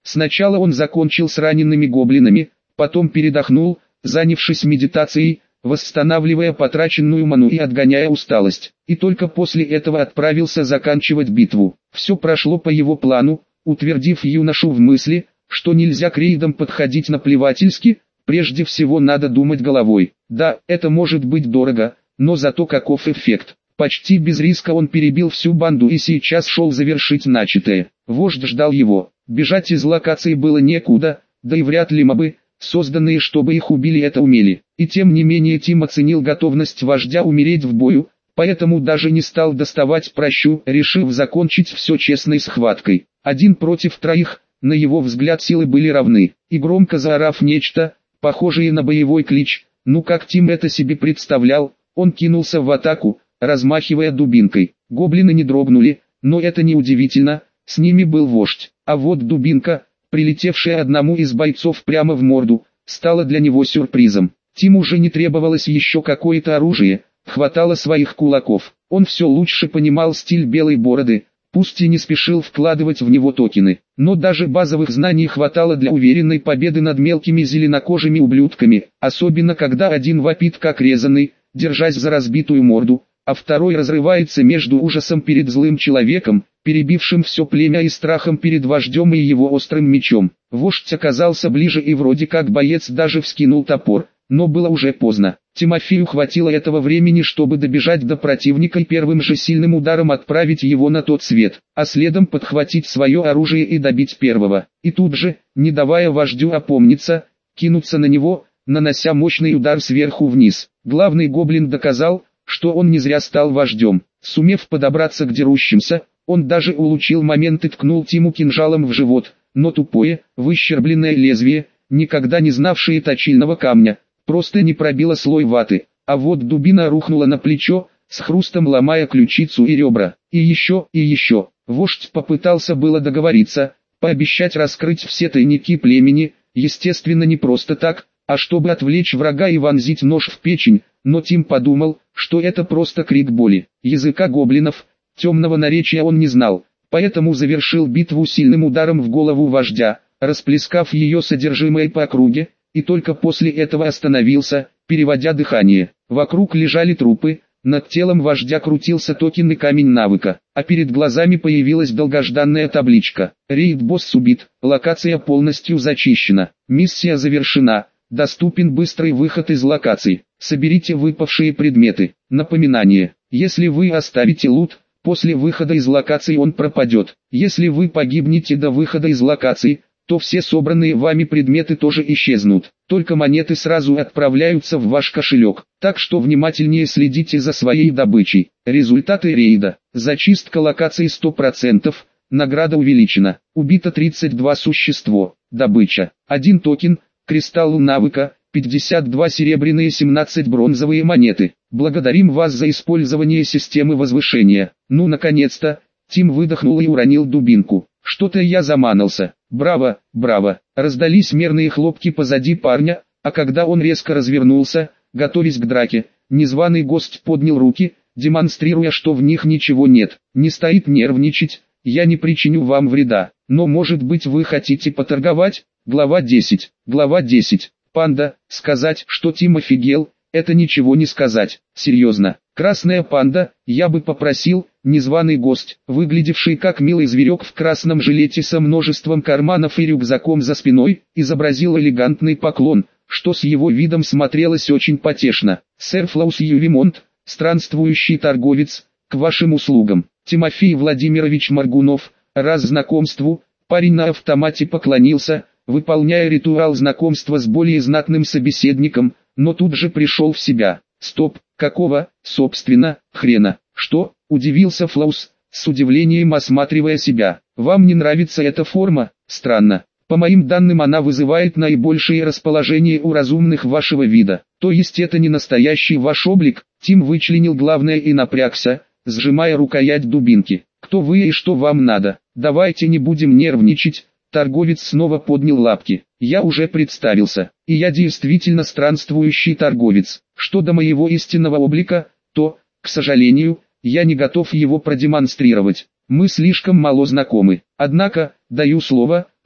Speaker 1: Сначала он закончил с ранеными гоблинами, потом передохнул, занявшись медитацией, восстанавливая потраченную ману и отгоняя усталость, и только после этого отправился заканчивать битву. Все прошло по его плану, утвердив юношу в мысли, что нельзя к рейдам подходить наплевательски, прежде всего надо думать головой. Да, это может быть дорого, но зато каков эффект. Почти без риска он перебил всю банду и сейчас шел завершить начатое. Вождь ждал его. Бежать из локации было некуда, да и вряд ли мобы, созданные чтобы их убили, это умели. И тем не менее Тим оценил готовность вождя умереть в бою, поэтому даже не стал доставать пращу, решив закончить все честной схваткой. Один против троих, на его взгляд силы были равны, и громко заорав нечто, похожее на боевой клич, ну как Тим это себе представлял, он кинулся в атаку, размахивая дубинкой. Гоблины не дрогнули, но это не удивительно, с ними был вождь, а вот дубинка, прилетевшая одному из бойцов прямо в морду, стала для него сюрпризом. Тиму уже не требовалось еще какое-то оружие, хватало своих кулаков. Он все лучше понимал стиль Белой Бороды, пусть и не спешил вкладывать в него токены, но даже базовых знаний хватало для уверенной победы над мелкими зеленокожими ублюдками, особенно когда один вопит как резаный, держась за разбитую морду, а второй разрывается между ужасом перед злым человеком, перебившим все племя, и страхом перед вождем и его острым мечом. Вождь оказался ближе и вроде как боец даже вскинул топор, но было уже поздно. Тимофею хватило этого времени, чтобы добежать до противника и первым же сильным ударом отправить его на тот свет, а следом подхватить свое оружие и добить первого. И тут же, не давая вождю опомниться, кинуться на него, нанося мощный удар сверху вниз. Главный гоблин доказал, что он не зря стал вождем. Сумев подобраться к дерущимся, он даже улучил момент и ткнул Тиму кинжалом в живот, но тупое, выщербленное лезвие, никогда не знавшее точильного камня, просто не пробило слой ваты, а вот дубина рухнула на плечо, с хрустом ломая ключицу и ребра. И еще, и еще. Вождь попытался было договориться, пообещать раскрыть все тайники племени, естественно не просто так, а чтобы отвлечь врага и вонзить нож в печень, но Тим подумал, что это просто крик боли. Языка гоблинов, темного наречия он не знал, поэтому завершил битву сильным ударом в голову вождя, расплескав ее содержимое по округе, и только после этого остановился, переводя дыхание. Вокруг лежали трупы, над телом вождя крутился токенный камень навыка, а перед глазами появилась долгожданная табличка. Рейд-босс убит, локация полностью зачищена, миссия завершена, доступен быстрый выход из локации, соберите выпавшие предметы. Напоминание, если вы оставите лут, после выхода из локации он пропадет. Если вы погибнете до выхода из локации, то все собранные вами предметы тоже исчезнут. Только монеты сразу отправляются в ваш кошелек. Так что внимательнее следите за своей добычей. Результаты рейда. Зачистка локации сто процентов. Награда увеличена. Убито тридцать два существо. Добыча. один токен. Кристалл навыка. пятьдесят два серебряные, семнадцать бронзовые монеты. Благодарим вас за использование системы возвышения. Ну наконец-то. Тим выдохнул и уронил дубинку. Что-то я заманался. Браво, браво. Раздались мерные хлопки позади парня, а когда он резко развернулся, готовясь к драке, незваный гость поднял руки, демонстрируя, что в них ничего нет. Не стоит нервничать, я не причиню вам вреда. Но может быть вы хотите поторговать? Глава десять. Глава десять. Панда, сказать, что Тим офигел, это ничего не сказать. Серьезно. Красная панда, я бы попросил, незваный гость, выглядевший как милый зверек в красном жилете со множеством карманов и рюкзаком за спиной, изобразил элегантный поклон, что с его видом смотрелось очень потешно. Сэр Флаус Ювимонт, странствующий торговец, к вашим услугам. Тимофей Владимирович Моргунов, раз знакомству, парень на автомате поклонился, выполняя ритуал знакомства с более знатным собеседником, но тут же пришел в себя. Стоп, какого, собственно, хрена? Что? Удивился Флаус, с удивлением осматривая себя. Вам не нравится эта форма? Странно. По моим данным она вызывает наибольшее расположение у разумных вашего вида. То есть это не настоящий ваш облик? Тим вычленил главное и напрягся, сжимая рукоять дубинки. Кто вы и что вам надо? Давайте не будем нервничать. Торговец снова поднял лапки. Я уже представился, и я действительно странствующий торговец. Что до моего истинного облика, то, к сожалению, я не готов его продемонстрировать. Мы слишком мало знакомы. Однако, даю слово,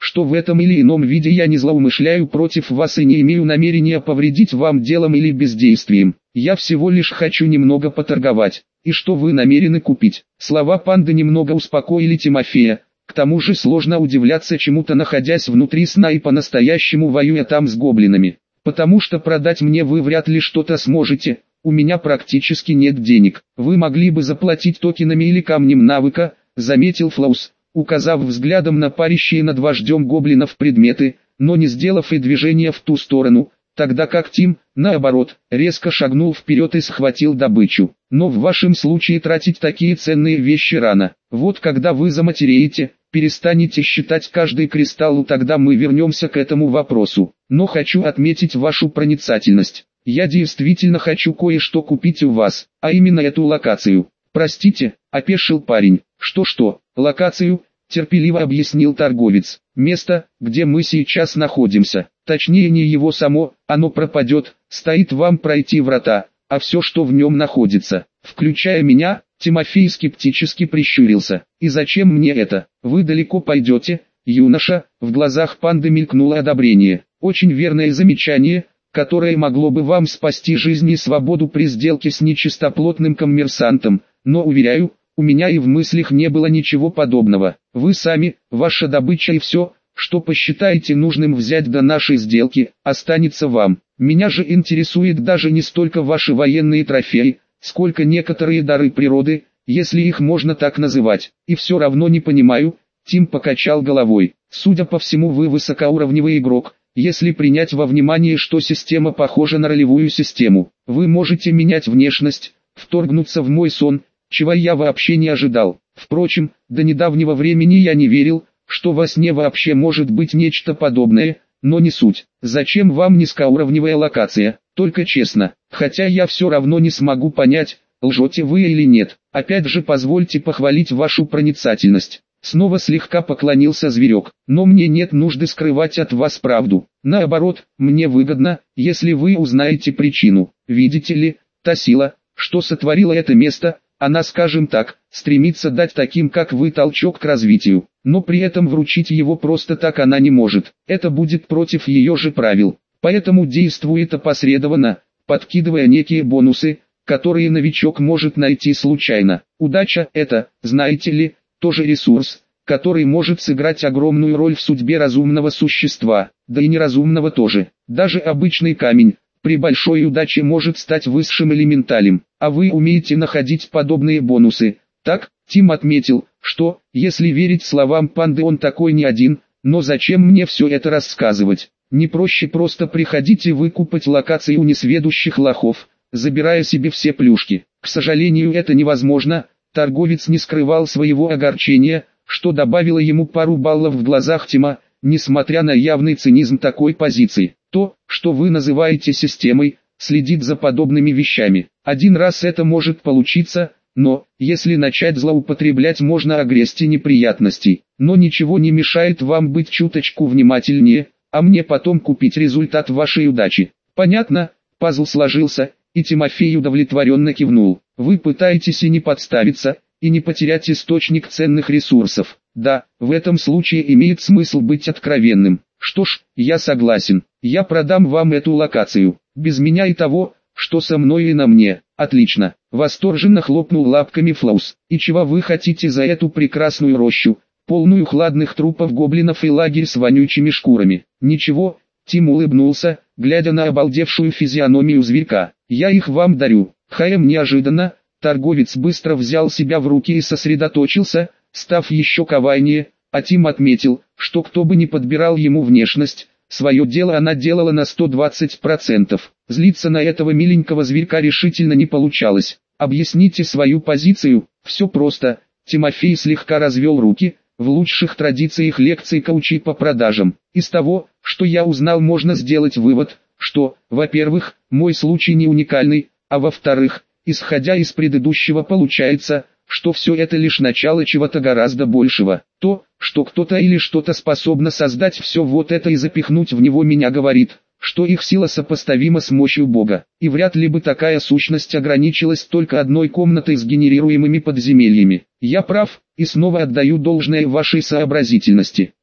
Speaker 1: что в этом или ином виде я не злоумышляю против вас и не имею намерения повредить вам делом или бездействием. Я всего лишь хочу немного поторговать. И что вы намерены купить? Слова панды немного успокоили Тимофея. К тому же сложно удивляться чему-то, находясь внутри сна и по-настоящему воюя там с гоблинами. Потому что продать мне вы вряд ли что-то сможете. У меня практически нет денег. Вы могли бы заплатить токенами или камнем навыка, заметил Флаус, указав взглядом на парящие над вождем гоблинов предметы, но не сделав и движения в ту сторону, тогда как Тим, наоборот, резко шагнул вперед и схватил добычу. Но в вашем случае тратить такие ценные вещи рано. Вот когда вы заматереете, перестанете считать каждый кристалл, тогда мы вернемся к этому вопросу. Но хочу отметить вашу проницательность. Я действительно хочу кое-что купить у вас, а именно эту локацию. Простите, опешил парень. Что-что, локацию, терпеливо объяснил торговец. Место, где мы сейчас находимся, точнее не его само, оно пропадет, стоит вам пройти врата, а все, что в нем находится, включая меня. Тимофей скептически прищурился. И зачем мне это? Вы далеко пойдете, юноша? В глазах панды мелькнуло одобрение. Очень верное замечание, которое могло бы вам спасти жизнь и свободу при сделке с нечистоплотным коммерсантом, но уверяю, у меня и в мыслях не было ничего подобного. Вы сами, ваша добыча и все, что посчитаете нужным взять до нашей сделки, останется вам. Меня же интересует даже не столько ваши военные трофеи, сколько некоторые дары природы, если их можно так называть. И все равно не понимаю, Тим покачал головой. Судя по всему, вы высокоуровневый игрок. Если принять во внимание, что система похожа на ролевую систему, вы можете менять внешность, вторгнуться в мой сон, чего я вообще не ожидал. Впрочем, до недавнего времени я не верил, что во сне вообще может быть нечто подобное, но не суть. Зачем вам низкоуровневая локация? Только честно, хотя я все равно не смогу понять, лжете вы или нет. Опять же позвольте похвалить вашу проницательность. Снова слегка поклонился зверек, но мне нет нужды скрывать от вас правду. Наоборот, мне выгодно, если вы узнаете причину. Видите ли, та сила, что сотворила это место, она, скажем так, стремится дать таким как вы толчок к развитию, но при этом вручить его просто так она не может. Это будет против ее же правил. Поэтому действует опосредованно, подкидывая некие бонусы, которые новичок может найти случайно. Удача – это, знаете ли, тоже ресурс, который может сыграть огромную роль в судьбе разумного существа, да и неразумного тоже. Даже обычный камень, при большой удаче может стать высшим элементалем, а вы умеете находить подобные бонусы. Так, Тим отметил, что, если верить словам панды, он такой не один, но зачем мне все это рассказывать? Не проще просто приходить и выкупать локации у несведущих лохов, забирая себе все плюшки. К сожалению, это невозможно. Торговец не скрывал своего огорчения, что добавило ему пару баллов в глазах Тима, несмотря на явный цинизм такой позиции. То, что вы называете системой, следит за подобными вещами. Один раз это может получиться, но, если начать злоупотреблять, можно огрести неприятностей. Но ничего не мешает вам быть чуточку внимательнее, а мне потом купить результат вашей удачи. Понятно? Пазл сложился, и Тимофей удовлетворенно кивнул. Вы пытаетесь и не подставиться, и не потерять источник ценных ресурсов. Да, в этом случае имеет смысл быть откровенным. Что ж, я согласен. Я продам вам эту локацию. Без меня и того, что со мной и на мне. Отлично. Восторженно хлопнул лапками Флаус. И чего вы хотите за эту прекрасную рощу, полную хладных трупов гоблинов и лагерь с вонючими шкурами? Ничего. Тим улыбнулся, глядя на обалдевшую физиономию зверька. Я их вам дарю. Хаем неожиданно, торговец быстро взял себя в руки и сосредоточился, став еще коварнее, а Тим отметил, что кто бы ни подбирал ему внешность, свое дело она делала на сто двадцать процентов. Злиться на этого миленького зверька решительно не получалось. Объясните свою позицию, все просто. Тимофей слегка развел руки, в лучших традициях лекций коучей по продажам. Из того, что я узнал, можно сделать вывод, что, во-первых, мой случай не уникальный, а во-вторых, исходя из предыдущего, получается, что все это лишь начало чего-то гораздо большего. То, что кто-то или что-то способно создать все вот это и запихнуть в него, меня говорит, что их сила сопоставима с мощью Бога. И вряд ли бы такая сущность ограничилась только одной комнатой с генерируемыми подземельями. Я прав, и снова отдаю должное вашей сообразительности.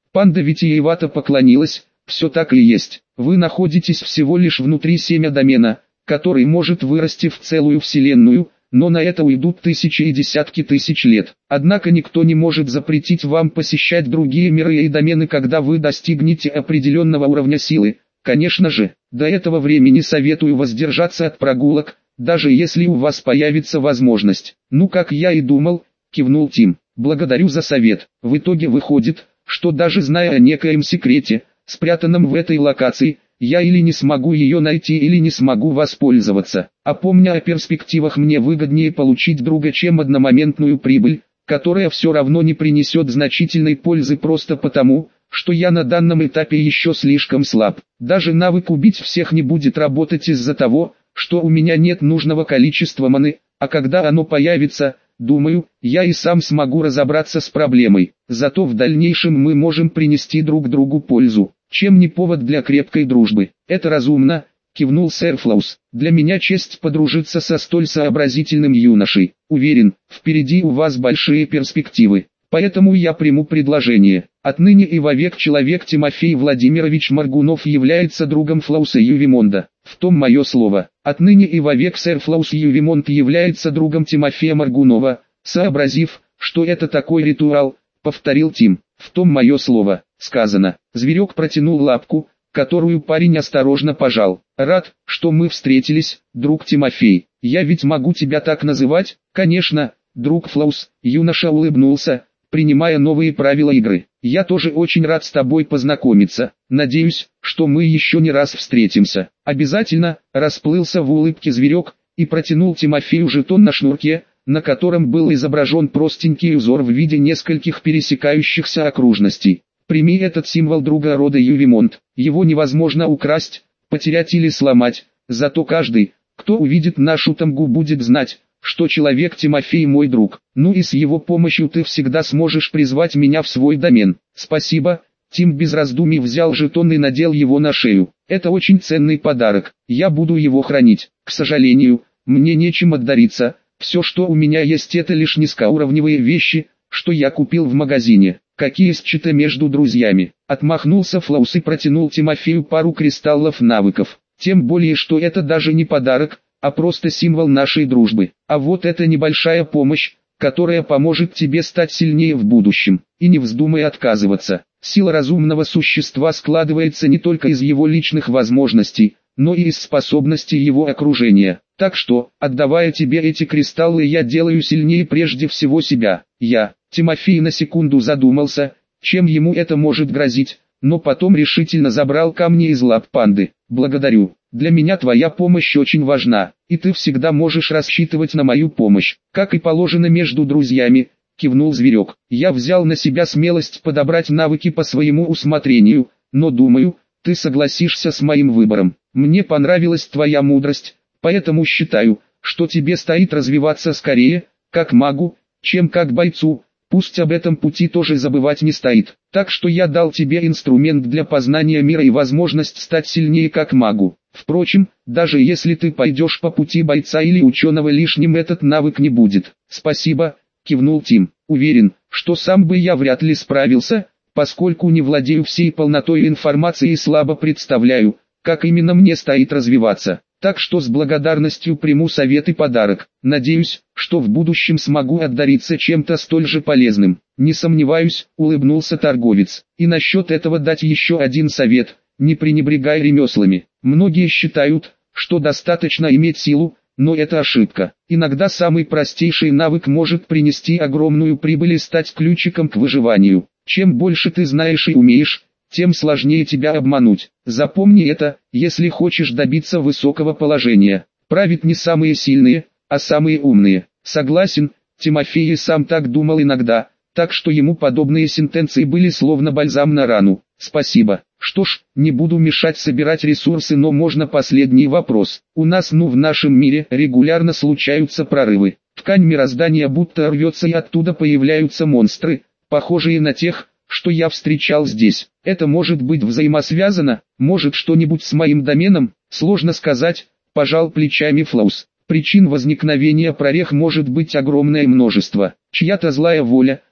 Speaker 1: Панда витиевато поклонилась. Все так и есть. Вы находитесь всего лишь внутри семя домена, который может вырасти в целую вселенную, но на это уйдут тысячи и десятки тысяч лет. Однако никто не может запретить вам посещать другие миры и домены, когда вы достигнете определенного уровня силы. Конечно же, до этого времени советую воздержаться от прогулок, даже если у вас появится возможность. Ну, как я и думал, кивнул Тим. Благодарю за совет. В итоге выходит, что даже зная о некоем секрете, спрятанном в этой локации, я или не смогу ее найти, или не смогу воспользоваться. А помня о перспективах, мне выгоднее получить друга, чем одномоментную прибыль, которая все равно не принесет значительной пользы просто потому, что я на данном этапе еще слишком слаб. Даже навык убить всех не будет работать из-за того, что у меня нет нужного количества маны, а когда оно появится, думаю, я и сам смогу разобраться с проблемой. Зато в дальнейшем мы можем принести друг другу пользу, чем не повод для крепкой дружбы. Это разумно, кивнул сэр Флаус. Для меня честь подружиться со столь сообразительным юношей. Уверен, впереди у вас большие перспективы. Поэтому я приму предложение. Отныне и вовек человек Тимофей Владимирович Моргунов является другом Флауса Ювимонда. В том мое слово. Отныне и вовек сэр Флаус Ювимонд является другом Тимофея Моргунова. Сообразив, что это такой ритуал, повторил Тим. В том мое слово. Сказано. Зверек протянул лапку, которую парень осторожно пожал. Рад, что мы встретились, друг Тимофей. Я ведь могу тебя так называть? Конечно, друг Флаус. Юноша улыбнулся, принимая новые правила игры. Я тоже очень рад с тобой познакомиться. Надеюсь, что мы еще не раз встретимся. Обязательно, расплылся в улыбке зверек и протянул Тимофею жетон на шнурке, на котором был изображен простенький узор в виде нескольких пересекающихся окружностей. Прими этот символ друга рода Ювимонд. Его невозможно украсть, потерять или сломать. Зато каждый, кто увидит нашу тамгу, будет знать, что человек Тимофей мой друг. Ну и с его помощью ты всегда сможешь призвать меня в свой домен. Спасибо. Тим без раздумий взял жетон и надел его на шею. Это очень ценный подарок. Я буду его хранить. К сожалению, мне нечем отдариться. Все, что у меня есть, это лишь низкоуровневые вещи, что я купил в магазине. Какие счеты между друзьями. Отмахнулся Флаус и протянул Тимофею пару кристаллов навыков. Тем более, что это даже не подарок, а просто символ нашей дружбы. А вот это небольшая помощь, которая поможет тебе стать сильнее в будущем. И не вздумай отказываться. Сила разумного существа складывается не только из его личных возможностей, но и из способностей его окружения. Так что, отдавая тебе эти кристаллы, я делаю сильнее прежде всего себя. Я, Тимофей, на секунду задумался, чем ему это может грозить, но потом решительно забрал камни из лап панды. Благодарю. Для меня твоя помощь очень важна, и ты всегда можешь рассчитывать на мою помощь, как и положено между друзьями, кивнул зверек. Я взял на себя смелость подобрать навыки по своему усмотрению, но думаю, ты согласишься с моим выбором. Мне понравилась твоя мудрость, поэтому считаю, что тебе стоит развиваться скорее, как магу, чем как бойцу. Пусть об этом пути тоже забывать не стоит. Так что я дал тебе инструмент для познания мира и возможность стать сильнее как магу. Впрочем, даже если ты пойдешь по пути бойца или ученого, лишним этот навык не будет. Спасибо, кивнул Тим. Уверен, что сам бы я вряд ли справился, поскольку не владею всей полнотой информации и слабо представляю, как именно мне стоит развиваться. Так что с благодарностью приму совет и подарок. Надеюсь, что в будущем смогу отдариться чем-то столь же полезным. Не сомневаюсь, улыбнулся торговец. И насчет этого дать еще один совет: не пренебрегай ремеслами. Многие считают, что достаточно иметь силу, но это ошибка. Иногда самый простейший навык может принести огромную прибыль и стать ключиком к выживанию. Чем больше ты знаешь и умеешь, тем сложнее тебя обмануть. Запомни это, если хочешь добиться высокого положения. Правят не самые сильные, а самые умные. Согласен, Тимофей и сам так думал иногда, так что ему подобные сентенции были словно бальзам на рану. Спасибо. Что ж, не буду мешать собирать ресурсы, но можно последний вопрос. У нас, ну в нашем мире, регулярно случаются прорывы. Ткань мироздания будто рвется, и оттуда появляются монстры, похожие на тех, что я встречал здесь. Это может быть взаимосвязано, может что-нибудь с моим доменом, сложно сказать, пожал плечами Флаус. Причин возникновения прорех может быть огромное множество. Чья-то злая воля,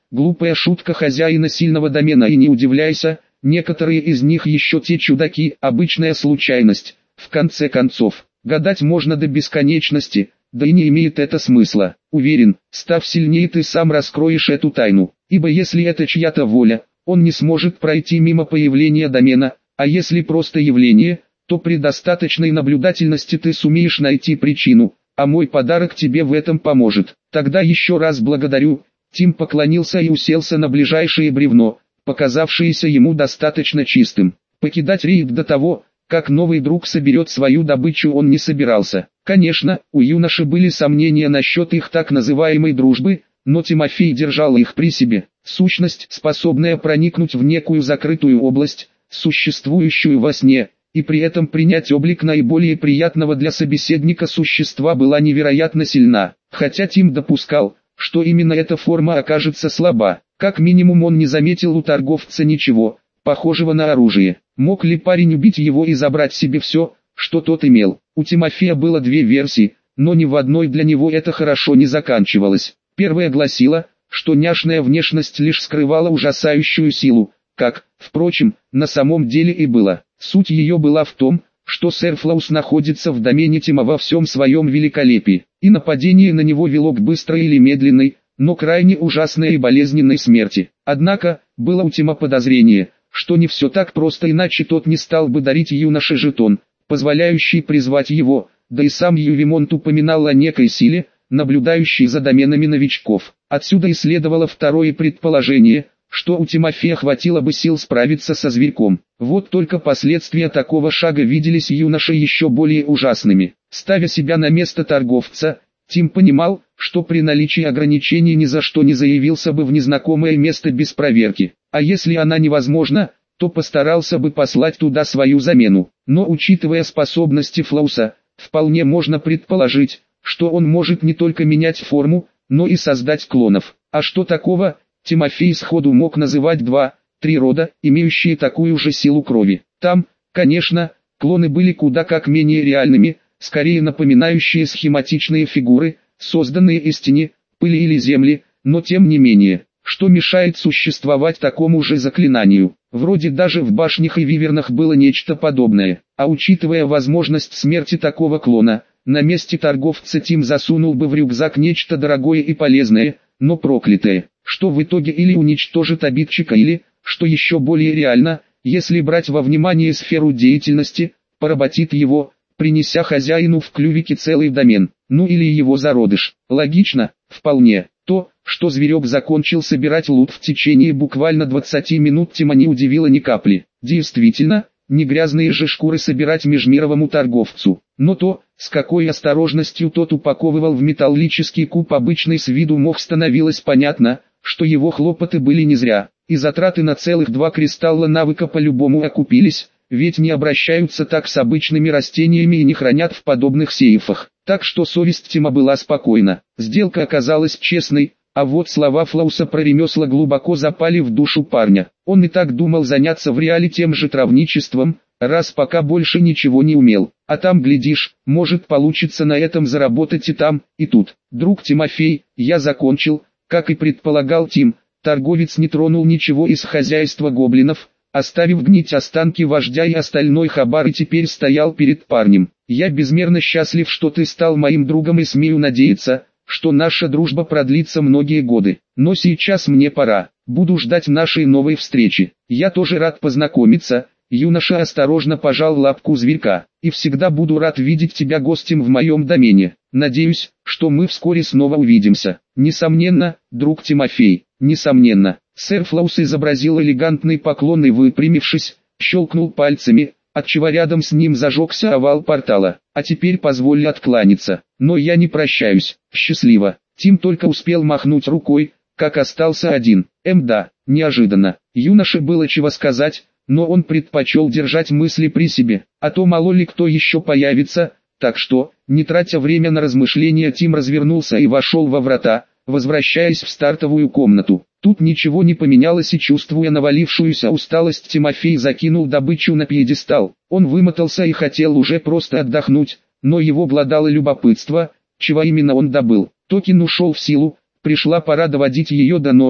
Speaker 1: глупая шутка хозяина сильного домена, и не удивляйся, некоторые из них еще те чудаки, обычная случайность. В конце концов, гадать можно до бесконечности, да и не имеет это смысла. Уверен, став сильнее, ты сам раскроешь эту тайну, ибо если это чья-то воля, он не сможет пройти мимо появления домена, а если просто явление, то при достаточной наблюдательности ты сумеешь найти причину, а мой подарок тебе в этом поможет. Тогда еще раз благодарю. Тим поклонился и уселся на ближайшее бревно, показавшееся ему достаточно чистым. Покидать рейд до того, как новый друг соберет свою добычу, он не собирался. Конечно, у юноши были сомнения насчет их так называемой дружбы, но Тимофей держал их при себе. Сущность, способная проникнуть в некую закрытую область, существующую во сне, и при этом принять облик наиболее приятного для собеседника существа, была невероятно сильна. Хотя Тим допускал, что именно эта форма окажется слаба. Как минимум он не заметил у торговца ничего похожего на оружие. Мог ли парень убить его и забрать себе все, что тот имел? У Тимофея было две версии, но ни в одной для него это хорошо не заканчивалось. Первая гласила, что няшная внешность лишь скрывала ужасающую силу, как, впрочем, на самом деле и было. Суть ее была в том, что сэр Флаус находится в домене Тима во всем своем великолепии, и нападение на него вело к быстрой или медленной, но крайне ужасной и болезненной смерти. Однако, было у Тима подозрение, что не все так просто, иначе тот не стал бы дарить юноше жетон, позволяющий призвать его, да и сам Ювимонт упоминал о некой силе, наблюдающей за доменами новичков. Отсюда и следовало второе предположение, что у Тимофея хватило бы сил справиться со зверьком. Вот только последствия такого шага виделись юноше еще более ужасными. Ставя себя на место торговца, Тим понимал, что при наличии ограничений ни за что не заявился бы в незнакомое место без проверки, а если она невозможна, то постарался бы послать туда свою замену. Но учитывая способности Флауса, вполне можно предположить, что он может не только менять форму, но и создать клонов. А что такого, Тимофей сходу мог называть два-три рода, имеющие такую же силу крови. Там, конечно, клоны были куда как менее реальными, скорее напоминающие схематичные фигуры, созданные из тени, пыли или земли, но тем не менее, что мешает существовать такому же заклинанию? Вроде даже в башнях и вивернах было нечто подобное. А учитывая возможность смерти такого клона, на месте торговца Тим засунул бы в рюкзак нечто дорогое и полезное, но проклятое, что в итоге или уничтожит обидчика, или, что еще более реально, если брать во внимание сферу деятельности, поработит его, принеся хозяину в клювике целый домен, ну или его зародыш. Логично, вполне. То, что зверек закончил собирать лут в течение буквально двадцати минут, Тима не удивило ни капли. Действительно, не грязные же шкуры собирать межмировому торговцу. Но то, с какой осторожностью тот упаковывал в металлический куб обычный с виду мох, становилось понятно, что его хлопоты были не зря, и затраты на целых два кристалла навыка по-любому окупились, ведь не обращаются так с обычными растениями и не хранят в подобных сейфах. Так что совесть Тима была спокойна. Сделка оказалась честной, а вот слова Флауса про ремесла глубоко запали в душу парня. Он и так думал заняться в реале тем же травничеством, раз пока больше ничего не умел. А там, глядишь, может получится на этом заработать и там, и тут. Друг Тимофей, я закончил, как и предполагал Тим. Торговец не тронул ничего из хозяйства гоблинов, оставив гнить останки вождя и остальной хабар, и теперь стоял перед парнем. Я безмерно счастлив, что ты стал моим другом, и смею надеяться, что наша дружба продлится многие годы. Но сейчас мне пора, буду ждать нашей новой встречи. Я тоже рад познакомиться. Юноша осторожно пожал лапку зверька. И всегда буду рад видеть тебя гостем в моем домене. Надеюсь, что мы вскоре снова увидимся. Несомненно, друг Тимофей, несомненно. Сэр Флаус изобразил элегантный поклон и, выпрямившись, щелкнул пальцами, отчего рядом с ним зажегся овал портала. А теперь позволь откланяться. Но я не прощаюсь. Счастливо. Тим только успел махнуть рукой, как остался один. Эм да, неожиданно. Юноше было чего сказать, но он предпочел держать мысли при себе, а то мало ли кто еще появится. Так что, не тратя время на размышления, Тим развернулся и вошел во врата, возвращаясь в стартовую комнату. Тут ничего не поменялось, и, чувствуя навалившуюся усталость, Тимофей закинул добычу на пьедестал. Он вымотался и хотел уже просто отдохнуть, но его обладало любопытство, чего именно он добыл. Токен ушел в силу, пришла пора доводить ее до нормы,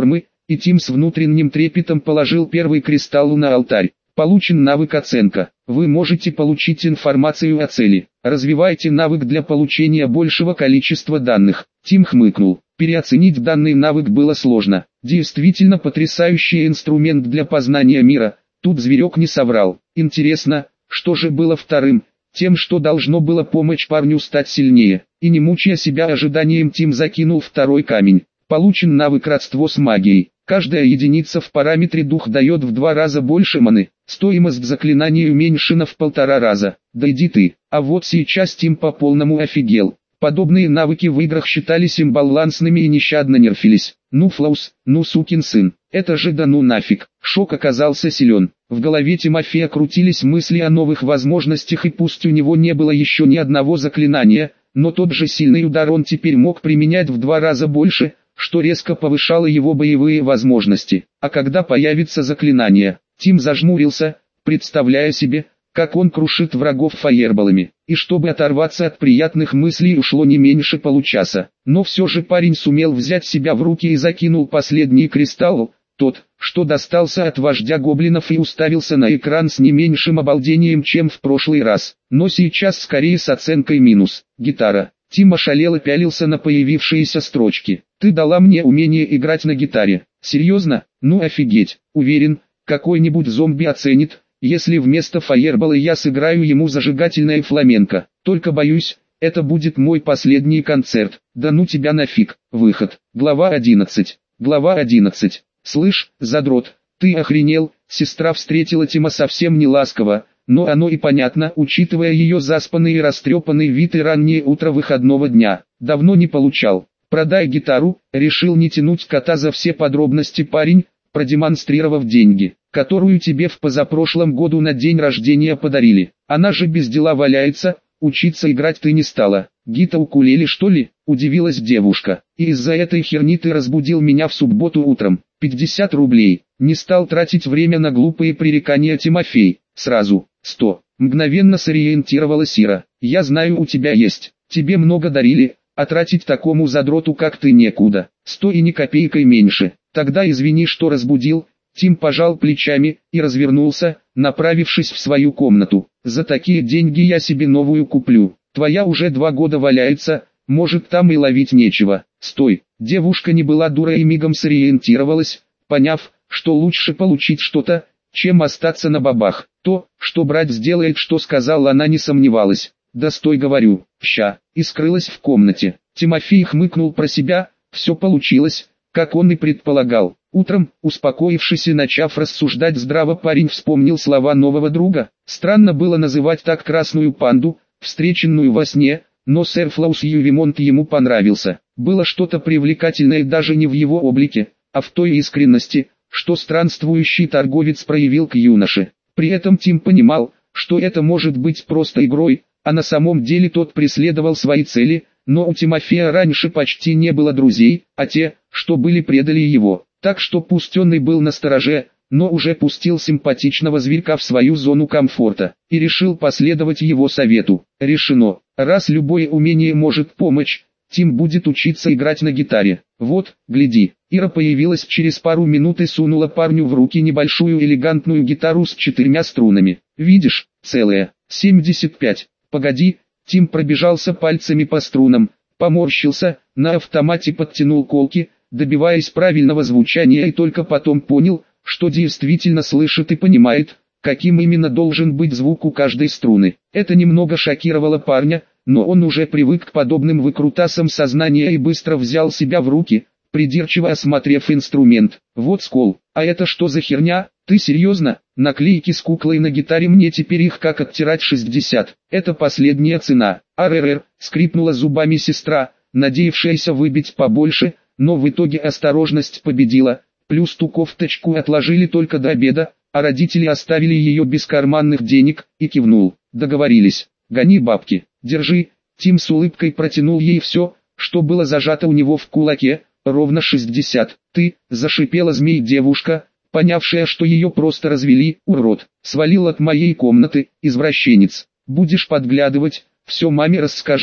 Speaker 1: и Тим с внутренним трепетом положил первый кристалл на алтарь. Получен навык оценка. Вы можете получить информацию о цели. Развивайте навык для получения большего количества данных. Тим хмыкнул. Переоценить данный навык было сложно. Действительно потрясающий инструмент для познания мира. Тут зверек не соврал. Интересно, что же было вторым? Тем, что должно было помочь парню стать сильнее. И не мучая себя ожиданием, Тим закинул второй камень. Получен навык родство с магией. Каждая единица в параметре дух дает в два раза больше маны. Стоимость заклинания уменьшена в полтора раза. Да иди ты. А вот сейчас Тим по полному офигел. Подобные навыки в играх считались имбалансными и нещадно нерфились. Ну Флаус, ну сукин сын. Это же да ну нафиг. Шок оказался силен. В голове Тимофея крутились мысли о новых возможностях, и пусть у него не было еще ни одного заклинания, но тот же сильный удар он теперь мог применять в два раза больше, что резко повышало его боевые возможности. А когда появится заклинание, Тим зажмурился, представляя себе, как он крушит врагов фаерболами. И чтобы оторваться от приятных мыслей, ушло не меньше получаса. Но все же парень сумел взять себя в руки и закинул последний кристалл, тот, что достался от вождя гоблинов, и уставился на экран с не меньшим обалдением, чем в прошлый раз. Но сейчас скорее с оценкой минус. Гитара. Тим ошалело пялился на появившиеся строчки. «Ты дала мне умение играть на гитаре. Серьезно? Ну офигеть. Уверен, какой-нибудь зомби оценит, если вместо фаербола я сыграю ему зажигательное фламенко. Только боюсь, это будет мой последний концерт. Да ну тебя нафиг». Выход. Глава одиннадцать. Глава одиннадцать. «Слышь, задрот, ты охренел?» Сестра встретила Тима совсем не ласково, но оно и понятно, учитывая ее заспанный и растрепанный вид и раннее утро выходного дня. «Давно не получал. Продай гитару», решил не тянуть кота за все подробности парень, продемонстрировав деньги, которую тебе в позапрошлом году на день рождения подарили. Она же без дела валяется, учиться играть ты не стала. «Гита-укулеле что ли?» – удивилась девушка. «И из-за этой херни ты разбудил меня в субботу утром. пятьдесят рублей. Не стал тратить время на глупые пререкания Тимофей. Сразу. сто. Мгновенно сориентировалась Ира. «Я знаю, у тебя есть. Тебе много дарили, а тратить такому задроту как ты некуда. Сто и ни копейкой меньше. Тогда извини, что разбудил». Тим пожал плечами и развернулся, направившись в свою комнату. «За такие деньги я себе новую куплю. Твоя уже два года валяется, может там и ловить нечего». «Стой!» Девушка не была дурой и мигом сориентировалась, поняв, что лучше получить что-то, чем остаться на бабах. То, что брать сделает, что сказал, она не сомневалась. «Да стой, говорю, ща!» И скрылась в комнате. Тимофей хмыкнул про себя, все получилось, как он и предполагал. Утром, успокоившись и начав рассуждать здраво, парень вспомнил слова нового друга. Странно было называть так красную панду, встреченную во сне, но сэр Флаус Ювимонт ему понравился. Было что-то привлекательное даже не в его облике, а в той искренности, что странствующий торговец проявил к юноше. При этом Тим понимал, что это может быть просто игрой, а на самом деле тот преследовал свои цели, но у Тимофея раньше почти не было друзей, а те, что были, предали его. Так что пусть он и был настороже, но уже пустил симпатичного зверька в свою зону комфорта, и решил последовать его совету. Решено, раз любое умение может помочь, Тим будет учиться играть на гитаре. Вот, гляди. Ира появилась через пару минут и сунула парню в руки небольшую элегантную гитару с четырьмя струнами. «Видишь, целая, семьдесят пять. Погоди». Тим пробежался пальцами по струнам, поморщился, на автомате подтянул колки, добиваясь правильного звучания, и только потом понял, что действительно слышит и понимает, каким именно должен быть звук у каждой струны. Это немного шокировало парня, но он уже привык к подобным выкрутасам сознания и быстро взял себя в руки, придирчиво осмотрев инструмент. «Вот скол, а это что за херня? Ты серьезно? Наклейки с куклой на гитаре, мне теперь их как оттирать шестьдесят. Это последняя цена». «Арррр», скрипнула зубами сестра, надеявшаяся выбить побольше, но в итоге осторожность победила. Плюс ту кофточку отложили только до обеда, а родители оставили ее без карманных денег, и кивнул. «Договорились. Гони бабки. Держи». Тим с улыбкой протянул ей все, что было зажато у него в кулаке, ровно шестьдесят. «Ты», зашипела змей девушка, понявшая, что ее просто развели. «Урод, свалил от моей комнаты, извращенец. Будешь подглядывать, все маме расскажу».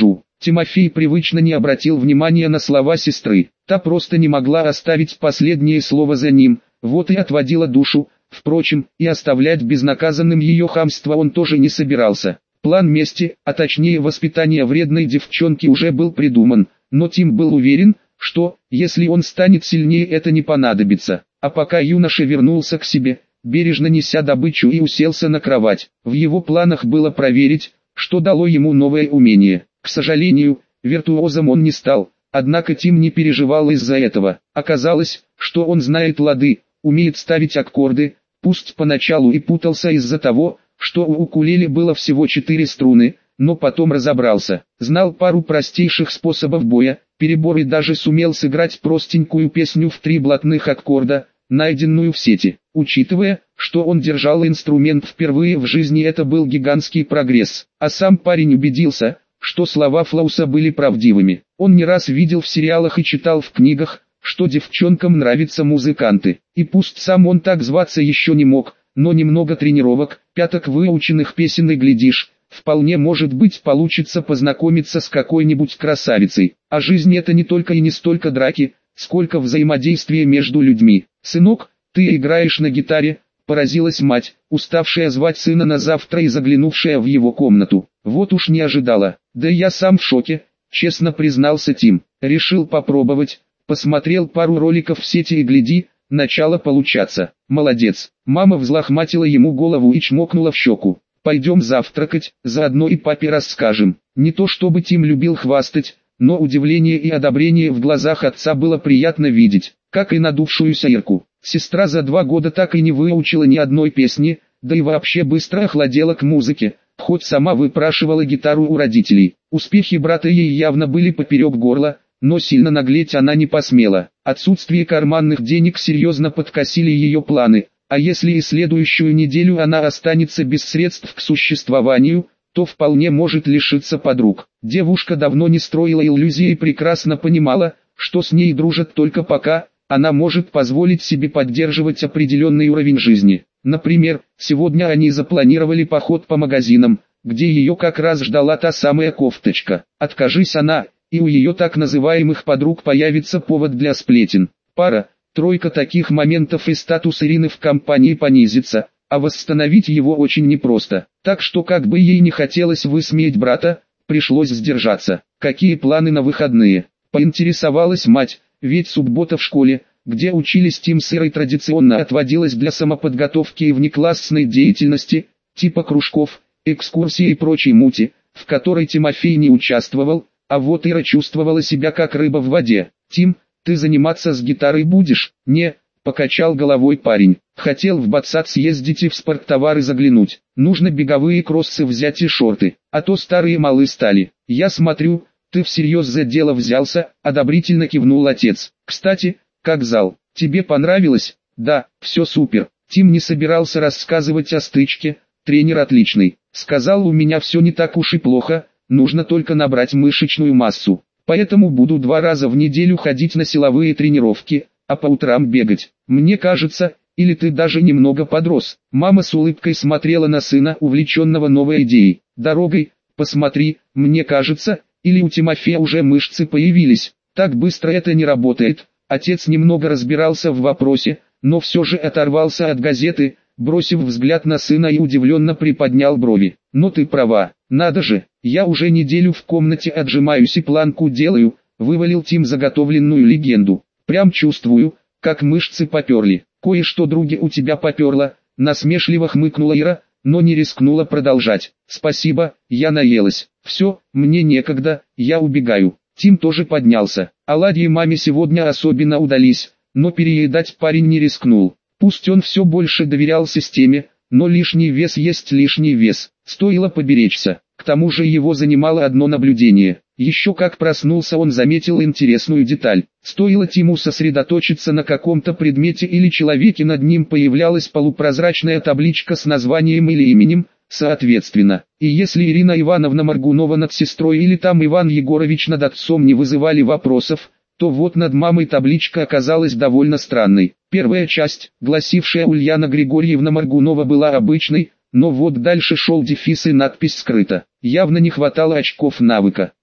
Speaker 1: Тимофей привычно не обратил внимания на слова сестры. Та просто не могла оставить последнее слово за ним, вот и отводила душу. Впрочем, и оставлять безнаказанным ее хамство он тоже не собирался. План мести, а точнее воспитания вредной девчонки уже был придуман, но Тим был уверен, что, если он станет сильнее, это не понадобится. А пока юноша вернулся к себе, бережно неся добычу и уселся на кровать, в его планах было проверить, что дало ему новое умение. К сожалению, виртуозом он не стал, однако Тим не переживал из-за этого. Оказалось, что он знает лады, умеет ставить аккорды, пусть поначалу и путался из-за того, что у укулеле было всего четыре струны, но потом разобрался. Знал пару простейших способов боя, перебор и даже сумел сыграть простенькую песню в три блатных аккорда, найденную в сети. Учитывая, что он держал инструмент впервые в жизни, это был гигантский прогресс. А сам парень убедился, что слова Флауса были правдивыми. Он не раз видел в сериалах и читал в книгах, что девчонкам нравятся музыканты. И пусть сам он так зваться еще не мог, но немного тренировок, пяток выученных песен и глядишь, вполне может быть получится познакомиться с какой-нибудь красавицей. А жизнь это не только и не столько драки, сколько взаимодействие между людьми. «Сынок, ты играешь на гитаре?» – поразилась мать, уставшая звать сына на завтра и заглянувшая в его комнату. Вот уж не ожидала. «Да я сам в шоке», – честно признался Тим. Решил попробовать, посмотрел пару роликов в сети и гляди, начало получаться. «Молодец». Мама взлохматила ему голову и чмокнула в щеку. «Пойдем завтракать, заодно и папе расскажем». Не то чтобы Тим любил хвастать, но удивление и одобрение в глазах отца было приятно видеть, как и надувшуюся Ирку. Сестра за два года так и не выучила ни одной песни, да и вообще быстро охладела к музыке, хоть сама выпрашивала гитару у родителей. Успехи брата ей явно были поперек горла, но сильно наглеть она не посмела. Отсутствие карманных денег серьезно подкосили ее планы, а если и следующую неделю она останется без средств к существованию, то вполне может лишиться подруг. Девушка давно не строила иллюзий и прекрасно понимала, что с ней дружат только пока она может позволить себе поддерживать определенный уровень жизни. Например, сегодня они запланировали поход по магазинам, где ее как раз ждала та самая кофточка. Откажись она, и у ее так называемых подруг появится повод для сплетен. Пара, тройка таких моментов и статус Ирины в компании понизится, а восстановить его очень непросто. Так что как бы ей не хотелось высмеять брата, пришлось сдержаться. Какие планы на выходные? Поинтересовалась мать, ведь суббота в школе, где учились Тим с Ирой, традиционно отводилась для самоподготовки и внеклассной деятельности, типа кружков, экскурсий и прочей мути, в которой Тимофей не участвовал, а вот Ира чувствовала себя как рыба в воде. «Тим, ты заниматься с гитарой будешь?» «Не», — покачал головой парень. «Хотел в Батсад съездить и в спорттовары заглянуть. Нужно беговые кроссы взять и шорты, а то старые малы стали». «Я смотрю, ты всерьез за дело взялся», — одобрительно кивнул отец. «Кстати, как зал? Тебе понравилось?» «Да, все супер». Тим не собирался рассказывать о стычке. «Тренер отличный. Сказал, у меня все не так уж и плохо, нужно только набрать мышечную массу. Поэтому буду два раза в неделю ходить на силовые тренировки, а по утрам бегать. Мне кажется, или ты даже немного подрос». Мама с улыбкой смотрела на сына, увлеченного новой идеей. «Дорогой, посмотри, мне кажется, или у Тимофея уже мышцы появились. Так быстро это не работает». Отец немного разбирался в вопросе, но все же оторвался от газеты, бросив взгляд на сына и удивленно приподнял брови. «Но ты права, надо же, я уже неделю в комнате отжимаюсь и планку делаю», — вывалил Тим заготовленную легенду. «Прям чувствую, как мышцы поперли». «Кое-что, други, у тебя поперло», — насмешливо хмыкнула Ира, но не рискнула продолжать. «Спасибо, я наелась. Все, мне некогда, я убегаю». Тим тоже поднялся. Оладьи маме сегодня особенно удались, но переедать парень не рискнул. Пусть он все больше доверял системе, но лишний вес есть лишний вес, стоило поберечься. К тому же его занимало одно наблюдение. Еще как проснулся, он заметил интересную деталь. Стоило Тиму сосредоточиться на каком-то предмете или человеке, над ним появлялась полупрозрачная табличка с названием или именем, соответственно. И если Ирина Ивановна Моргунова над сестрой или там Иван Егорович над отцом не вызывали вопросов, то вот над мамой табличка оказалась довольно странной. Первая часть, гласившая Ульяна Григорьевна Моргунова, была обычной, но вот дальше шел дефис и надпись скрыта. Явно не хватало очков навыка.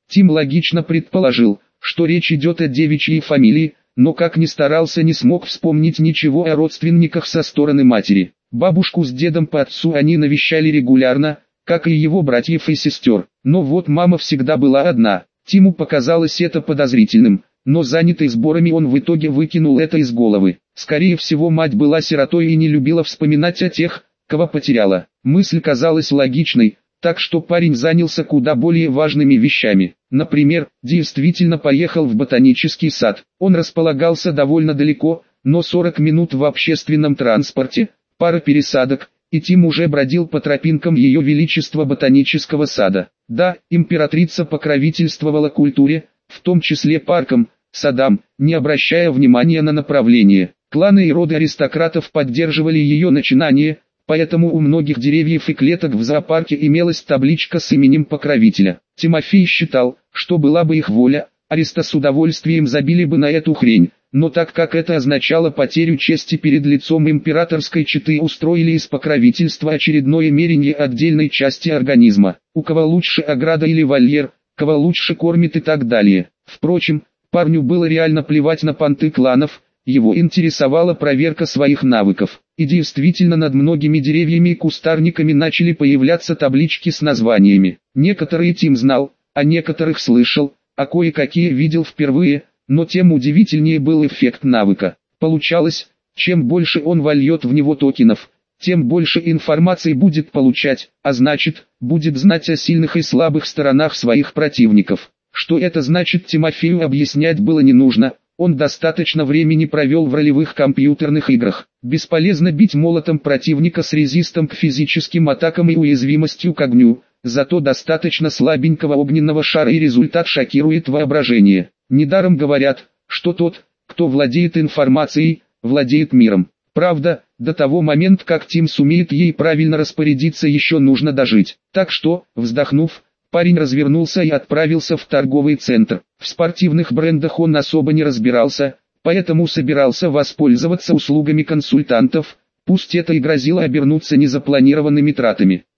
Speaker 1: Тим логично предположил, что речь идет о девичьей фамилии, но как ни старался, не смог вспомнить ничего о родственниках со стороны матери. Бабушку с дедом по отцу они навещали регулярно, как и его братьев и сестер. Но вот мама всегда была одна. Тиму показалось это подозрительным, но занятый сборами он в итоге выкинул это из головы. Скорее всего, мать была сиротой и не любила вспоминать о тех, кого потеряла. Мысль казалась логичной, так что парень занялся куда более важными вещами. Например, действительно поехал в ботанический сад. Он располагался довольно далеко, но сорок минут в общественном транспорте, пара пересадок, и Тим уже бродил по тропинкам Ее Величества ботанического сада. Да, императрица покровительствовала культуре, в том числе паркам, садам, не обращая внимания на направление. Кланы и роды аристократов поддерживали ее начинание, поэтому у многих деревьев и клеток в зоопарке имелась табличка с именем покровителя. Тимофей считал, что была бы их воля, ариста с удовольствием забили бы на эту хрень, но так как это означало потерю чести перед лицом императорской четы, устроили из покровительства очередное мерение отдельной части организма. У кого лучше ограда или вольер, кого лучше кормит и так далее. Впрочем, парню было реально плевать на понты кланов, его интересовала проверка своих навыков. И действительно, над многими деревьями и кустарниками начали появляться таблички с названиями. Некоторые Тим знал, а некоторых слышал, а кое-какие видел впервые, но тем удивительнее был эффект навыка. Получалось, чем больше он вольет в него токенов, тем больше информации будет получать, а значит, будет знать о сильных и слабых сторонах своих противников. Что это значит, Тимофею объяснять было не нужно. Он достаточно времени провел в ролевых компьютерных играх. Бесполезно бить молотом противника с резистом к физическим атакам и уязвимостью к огню, зато достаточно слабенького огненного шара и результат шокирует воображение. Недаром говорят, что тот, кто владеет информацией, владеет миром. Правда, до того момента, как Тим сумеет ей правильно распорядиться, еще нужно дожить. Так что, вздохнув, парень развернулся и отправился в торговый центр. В спортивных брендах он особо не разбирался, поэтому собирался воспользоваться услугами консультантов, пусть это и грозило обернуться незапланированными тратами.